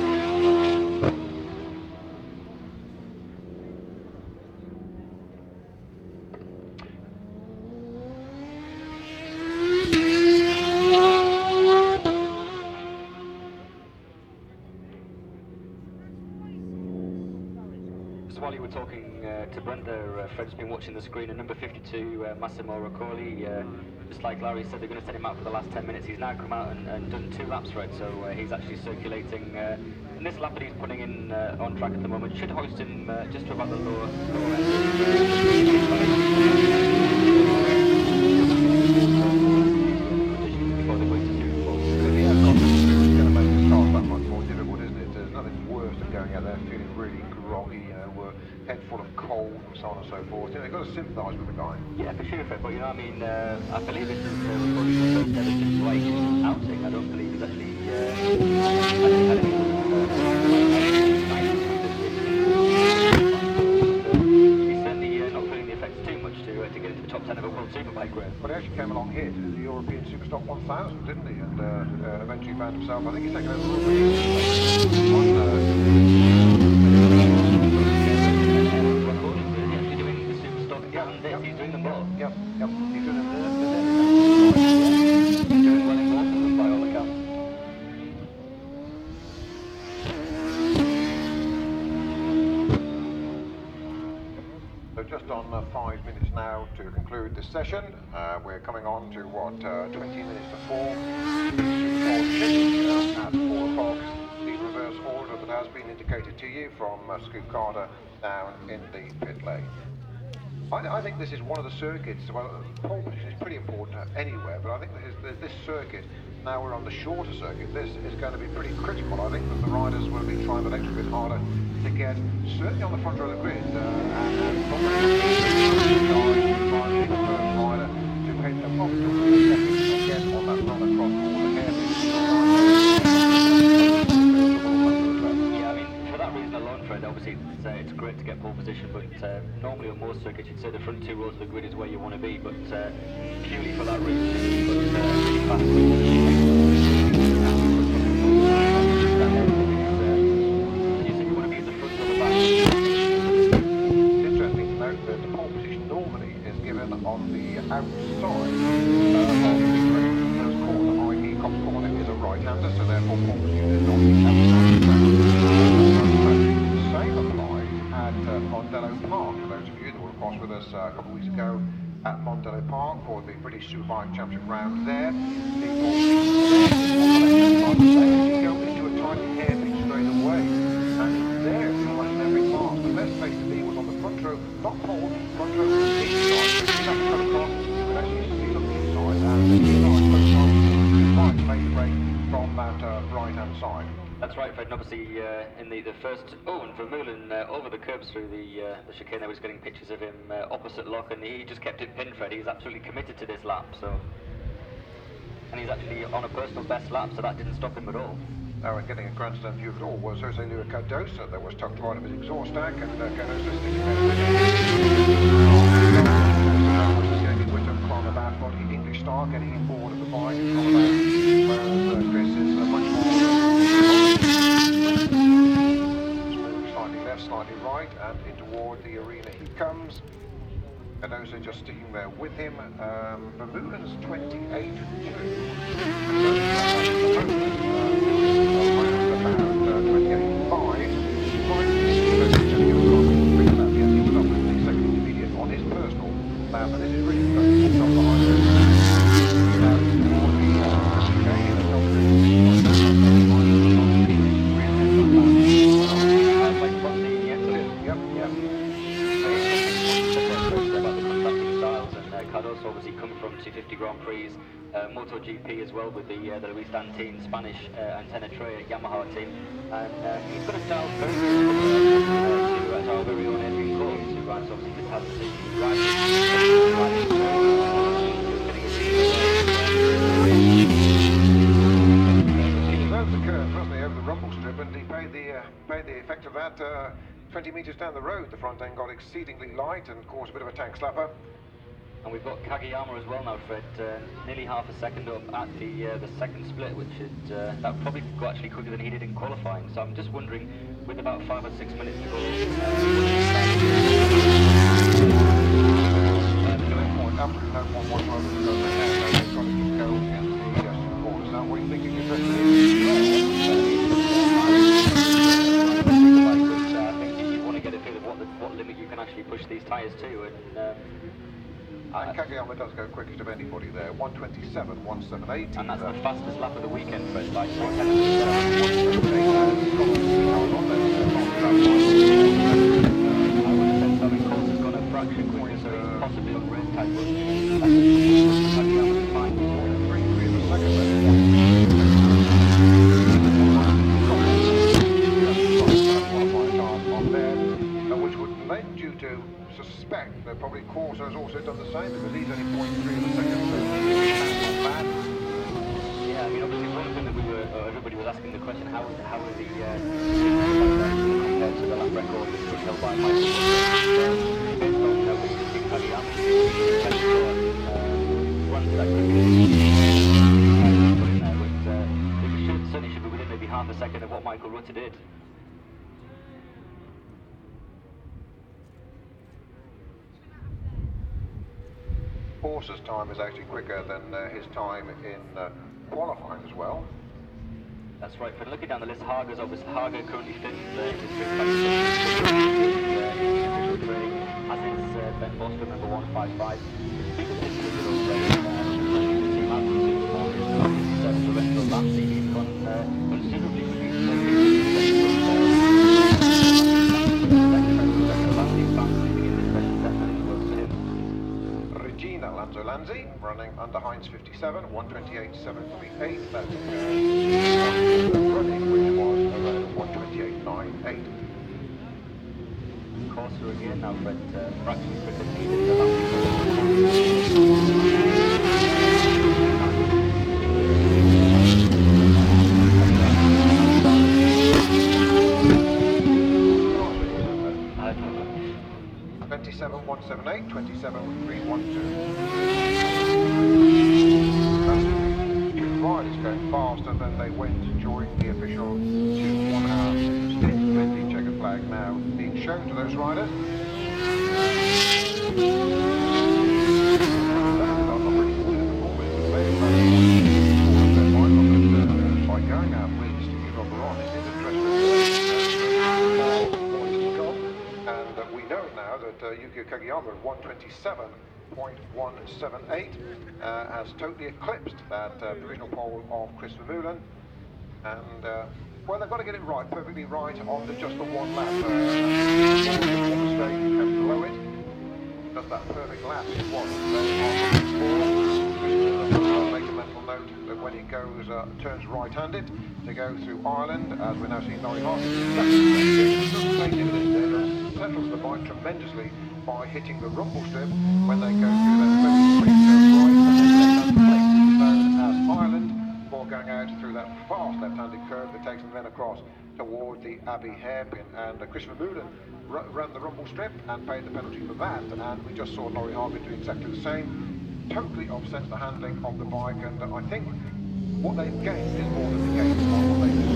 While you were talking to Brent there, Fred's been watching the screen, and number 52, Massimo Roccoli, just like Larry said, they're going to send him out for the last 10 minutes. He's now come out and done 2 laps, Fred, so he's actually circulating. And this lap that he's putting in on track at the moment should hoist him just to about the lower before they go into Super Bowl. It's going to make the start that much more difficult, isn't it? There's nothing worse than going out there feeling really groggy, head full of cold and so on and so forth. You've got to sympathise with the guy. Yeah, for sure, Fred, but you know, I mean, I believe this is probably the first ever just like outing. I don't believe he's actually had any he's certainly not feeling the effects too much to get into the top 10 of a World Superbike race. But he actually came along here to the European Superstock 1000, didn't he? And eventually found himself, I think he's taken over the He's doing them both. Yep. He's doing them He's doing well in both of them by all accounts. So just on 5 minutes now to conclude this session. We're coming on to 20 minutes to 4. At 4 o'clock, the reverse order that has been indicated to you from Scoop Carter down in the pit lane. I think this is one of the circuits, well, pole position is pretty important anywhere, but I think this circuit, now we're on the shorter circuit, this is going to be pretty critical. I think that the riders will be trying a little bit harder to get, certainly on the front row of the grid, and probably the first rider to head them up to 4 seconds again on that run across all the hairpins. Fred, obviously it's great to get pole position, but normally on most circuits you'd say the front 2 rows of the grid is where you want to be, but purely for that reason, but really fast. You said you want to be at the front or the back. It's interesting to note that the pole position normally is given on the outside of the first corner, i.e. Cops Corner is a right-hander, so therefore pole position is on the outside. Same applies at Mondello Park. For those of you that were across with us a couple of weeks ago at Mondello Park for the British Superbike Championship round there, the go into a tiny hairpin straight away, and there, pretty much in every pass, the best place to be was on the front row, not pole, front row was the inside. So if you have to cut across, you could actually see on the inside, and the inside comes from the break from that right-hand side. That's right, Fred. And obviously, in the first, and Vermeulen over the curbs through the chicane, I was getting pictures of him opposite Lock, and he just kept it pinned, Fred. He's absolutely committed to this lap, so. And he's actually on a personal best lap, so that didn't stop him at all. Now, and getting a grandstand view of it all was Jose Luis Cardoso that was tucked right of his exhaust stack, and Cardoso sticking there with him. Was going in with him from about what the English start getting him forward of the bike, whereas Chris is much more slightly left, slightly right, and in toward the arena he comes. Canosa just sticking there with him. Vermeulen's 28-2. On his personal lap, and this is really Cardoso obviously coming from 250 Grand Prix, MotoGP as well with the Luis Dantin Spanish Antenna Tre Yamaha team, and he's got a style very similar to our very own Adrian Court, who rides obviously the talented over the curve, wasn't he, over the rumble strip, and he paid the effect of that 20 metres down the road. The front end got exceedingly light and caused a bit of a tank slapper. And we've got Kageyama as well now, Fred, nearly half a second up at the second split, which is, that probably got actually quicker than he did in qualifying. So I'm just wondering, with about 5 or 6 minutes to go, absolutely no one whatsoever to go there. They've got to just go against the corners. Now, what are you thinking you're interested in? I think you want to get a feel of what limit you can actually push these tyres to, and Kageyama does go quickest of anybody there, 1:27, 1:78. and that's the fastest lap of the weekend, Fred. Like, I would have said Southern Cross has gone a fraction quicker, so he's possibly on race time, but Kageyama's fine. 3 of a second on there, which would lend you to suspect that probably Corsa has also done the same, because he's only 0.3 of a second, so not bad. Yeah, I mean, obviously one thing that everybody was asking the question, how are the compared to the lap record that's been held by Michael based on what you think Kageyama runs that quickly put in there, but it certainly should be within maybe half a second of what Michael Rutter did. Corsa's time is actually quicker than his time in qualifying as well. That's right, Fred. Looking down the list, Hager's obviously currently fifth in his official training, as is Ben Bostrom, number 155. He's gone considerably Regina Lanzolanzi running under Heinz 57, 1:28.738. That's running, which was around 1:28.98. Corsa again now, Fred, fraction quicker than he did the lap 27.178, 27.312. Riders going faster than they went during the official 2-1 hour stint, with the checkered flag now being shown to those riders. By going out with Stevie Robber on, it is and we know now that Yukio Kageyama at 1:27.178 has totally eclipsed that provisional pole of Chris Vermeulen, and well, they've got to get it right, perfectly right on just the one lap. One mistake and below it, just that perfect lap it was. Make a mental note that when he goes, turns right-handed to go through Ireland, as we're now seeing Laurie Harkin, settles the bike tremendously by hitting the rumble strip when they go through that very straight turn right, and then left-hand known as Ireland, before going out through that fast left-handed curve that takes them then across toward the Abbey hairpin. And Chris Vermeulen ran the rumble strip and paid the penalty for that, and we just saw Laurie Harkin do exactly the same. totally offsets the handling of the bike, and I think what they've gained is more than the gain from what they've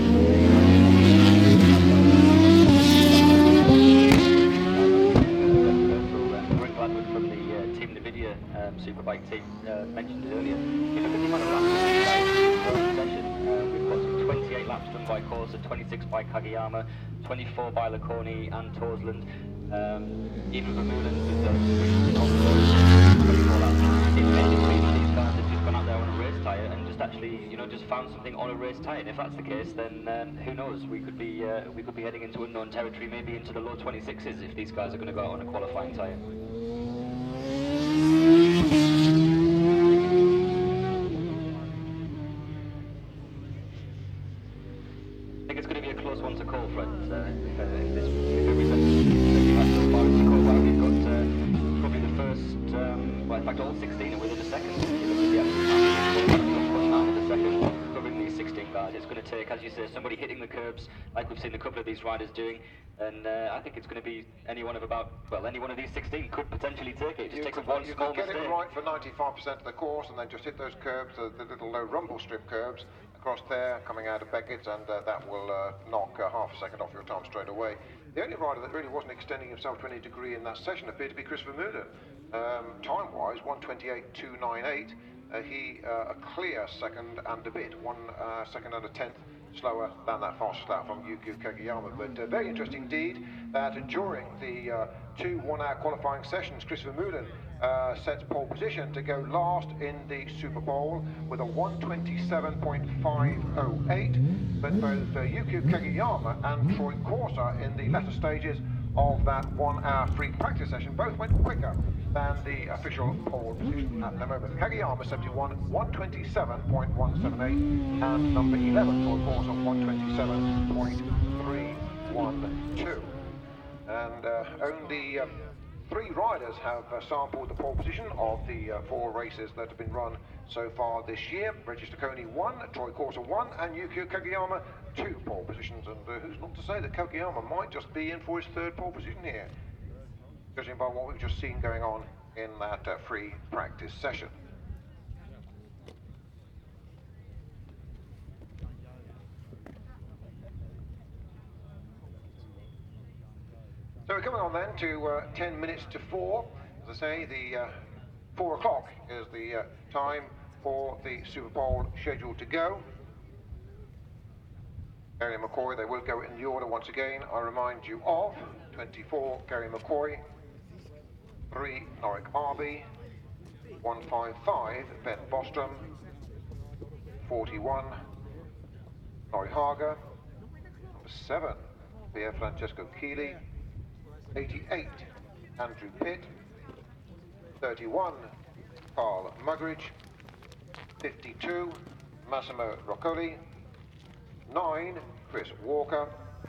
Rick Gladwood from the Team NVIDIA Superbike team mentioned it earlier. If you look at the amount of laps in session, we've got some 28 laps done by Corsa, 26 by Kageyama, 24 by Laconi and Torsland. Even Vermeulen has done 24 laps. It may just mean that these guys have just gone out there on a race tyre and just actually, you know, just found something on a race tyre. And if that's the case, then who knows? We could be heading into unknown territory, maybe into the low 26s if these guys are going to go out on a qualifying tyre. I think it's going to be a close one to call, Fred. If every match so far is to call, well, we've got probably the first, well, in fact, all 16 are within a second. If you look at the actual out of the second, covering these 16 guys, it's going to take, as you say, somebody hitting the curbs, like we've seen a couple of these riders doing, and I think it's going to be any one of these 16 could potentially take it. It just takes one small mistake. You can get it right for 95% of the course, and then just hit those curbs, the little low rumble strip curbs, across there, coming out of Beckett's, and that will knock half a second off your time straight away. The only rider that really wasn't extending himself to any degree in that session appeared to be Chris Vermeulen. Time-wise, 1:28.298. He a clear second and a bit, 1 second and a tenth slower than that fastest lap from Yuki Kageyama. But very interesting indeed that during the 2 1-hour qualifying sessions, Chris Vermeulen sets pole position to go last in the Super Bowl with a 1:27.508. But both Yuki Kageyama and Troy Corsa in the latter stages of that 1-hour free practice session both went quicker than the official pole position at the moment. Kageyama 71, 1:27.178, and number 11 Troy Corsa 1:27.312. And only 3 riders have sampled the pole position of the 4 races that have been run so far this year. Regis Laconi 1, Troy Corsa 1, and Yuki Kageyama 2 pole positions. And who's not to say that Kageyama might just be in for his 3rd pole position here, judging by what we've just seen going on in that free practice session. So we're coming on then to 10 minutes to 4. As I say, the 4 o'clock is the time for the Super Bowl scheduled to go. Gary McCoy, they will go in the order once again. I remind you of 24, Gary McCoy, 3, Norick Arby, 155, Ben Bostrom, 41, Norrie Haga, number 7, Pier Francesco Chili, 88, Andrew Pitt, 31, Carl Muggeridge, 52, Massimo Roccoli, 9, Chris Walker,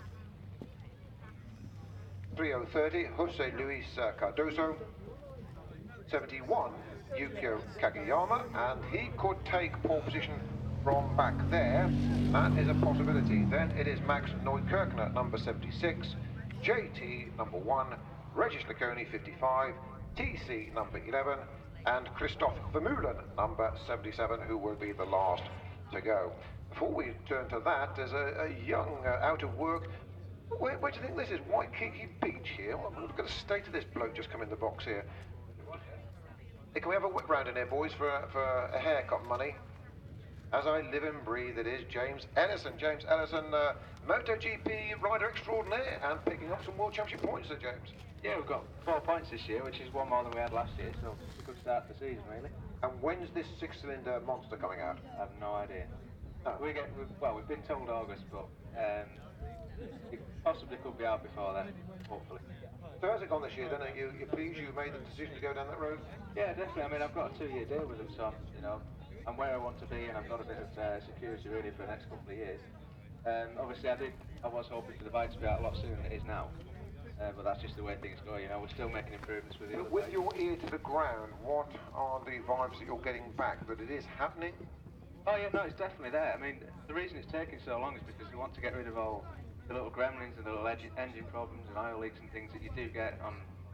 3030, Jose Luis Cardoso, 71, Yukio Kageyama, and he could take pole position from back there. That is a possibility. Then it is Max Neukirchner, number 76, JT, number 1, Regis Laconi, 55, TC, number 11, and Christoph Vermeulen, number 77, who will be the last to go. Before we turn to that, there's a young, out of work. Where do you think this is? Waikiki Beach here? Well, look at the state of this bloke just come in the box here. Hey, can we have a whip round in here, boys, for a haircut money? As I live and breathe, it is James Ellison. James Ellison, MotoGP rider extraordinaire, and picking up some World Championship points, Sir James. Yeah, we've got 4 points this year, which is 1 more than we had last year, so it's a good start to the season, really. And when's this 6-cylinder monster coming out? I have no idea. No. We've been told August, but it possibly could be out before then, hopefully. So how's it gone this year then? Are you pleased you made the decision to go down that road? Yeah, definitely. I mean, I've got a 2-year deal with them, so I'm where I want to be, and I've got a bit of security really for the next couple of years. Obviously, I was hoping for the bike to be out a lot sooner than it is now, but that's just the way things go. We're still making improvements with it. With your ear to the ground, what are the vibes that you're getting back? That it is happening? Oh yeah, no, it's definitely there. I mean, the reason it's taking so long is because we want to get rid of all the little gremlins and the little engine problems and oil leaks and things that you do get on a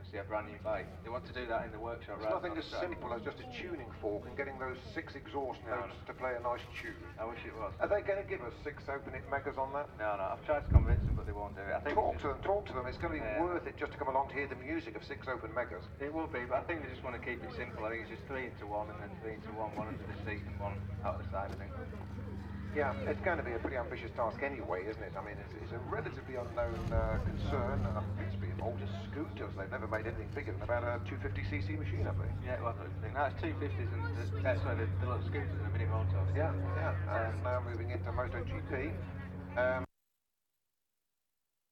obviously a brand new bike. They want to do that in the workshop. It's nothing as simple as just a tuning fork and getting those 6 exhaust notes to play a nice tune. I wish it was. Are they going to give us 6 open-hit megas on that? No, I've tried to convince them, but they won't do it. I think Talk to them. It's going to be worth it just to come along to hear the music of 6 open megas. it will be, but I think they just want to keep it simple. I think it's just 3 into 1 and then 3 into 1, 1 under the seat and 1 out of the side, I think. Yeah, it's going to be a pretty ambitious task anyway, isn't it? I mean, it's a relatively unknown concern. It's been older scooters. They've never made anything bigger than about a 250cc machine, have they? Yeah, well, I think that's 250s and that's where the little scooters and the mini motors. Yeah. And now moving into MotoGP.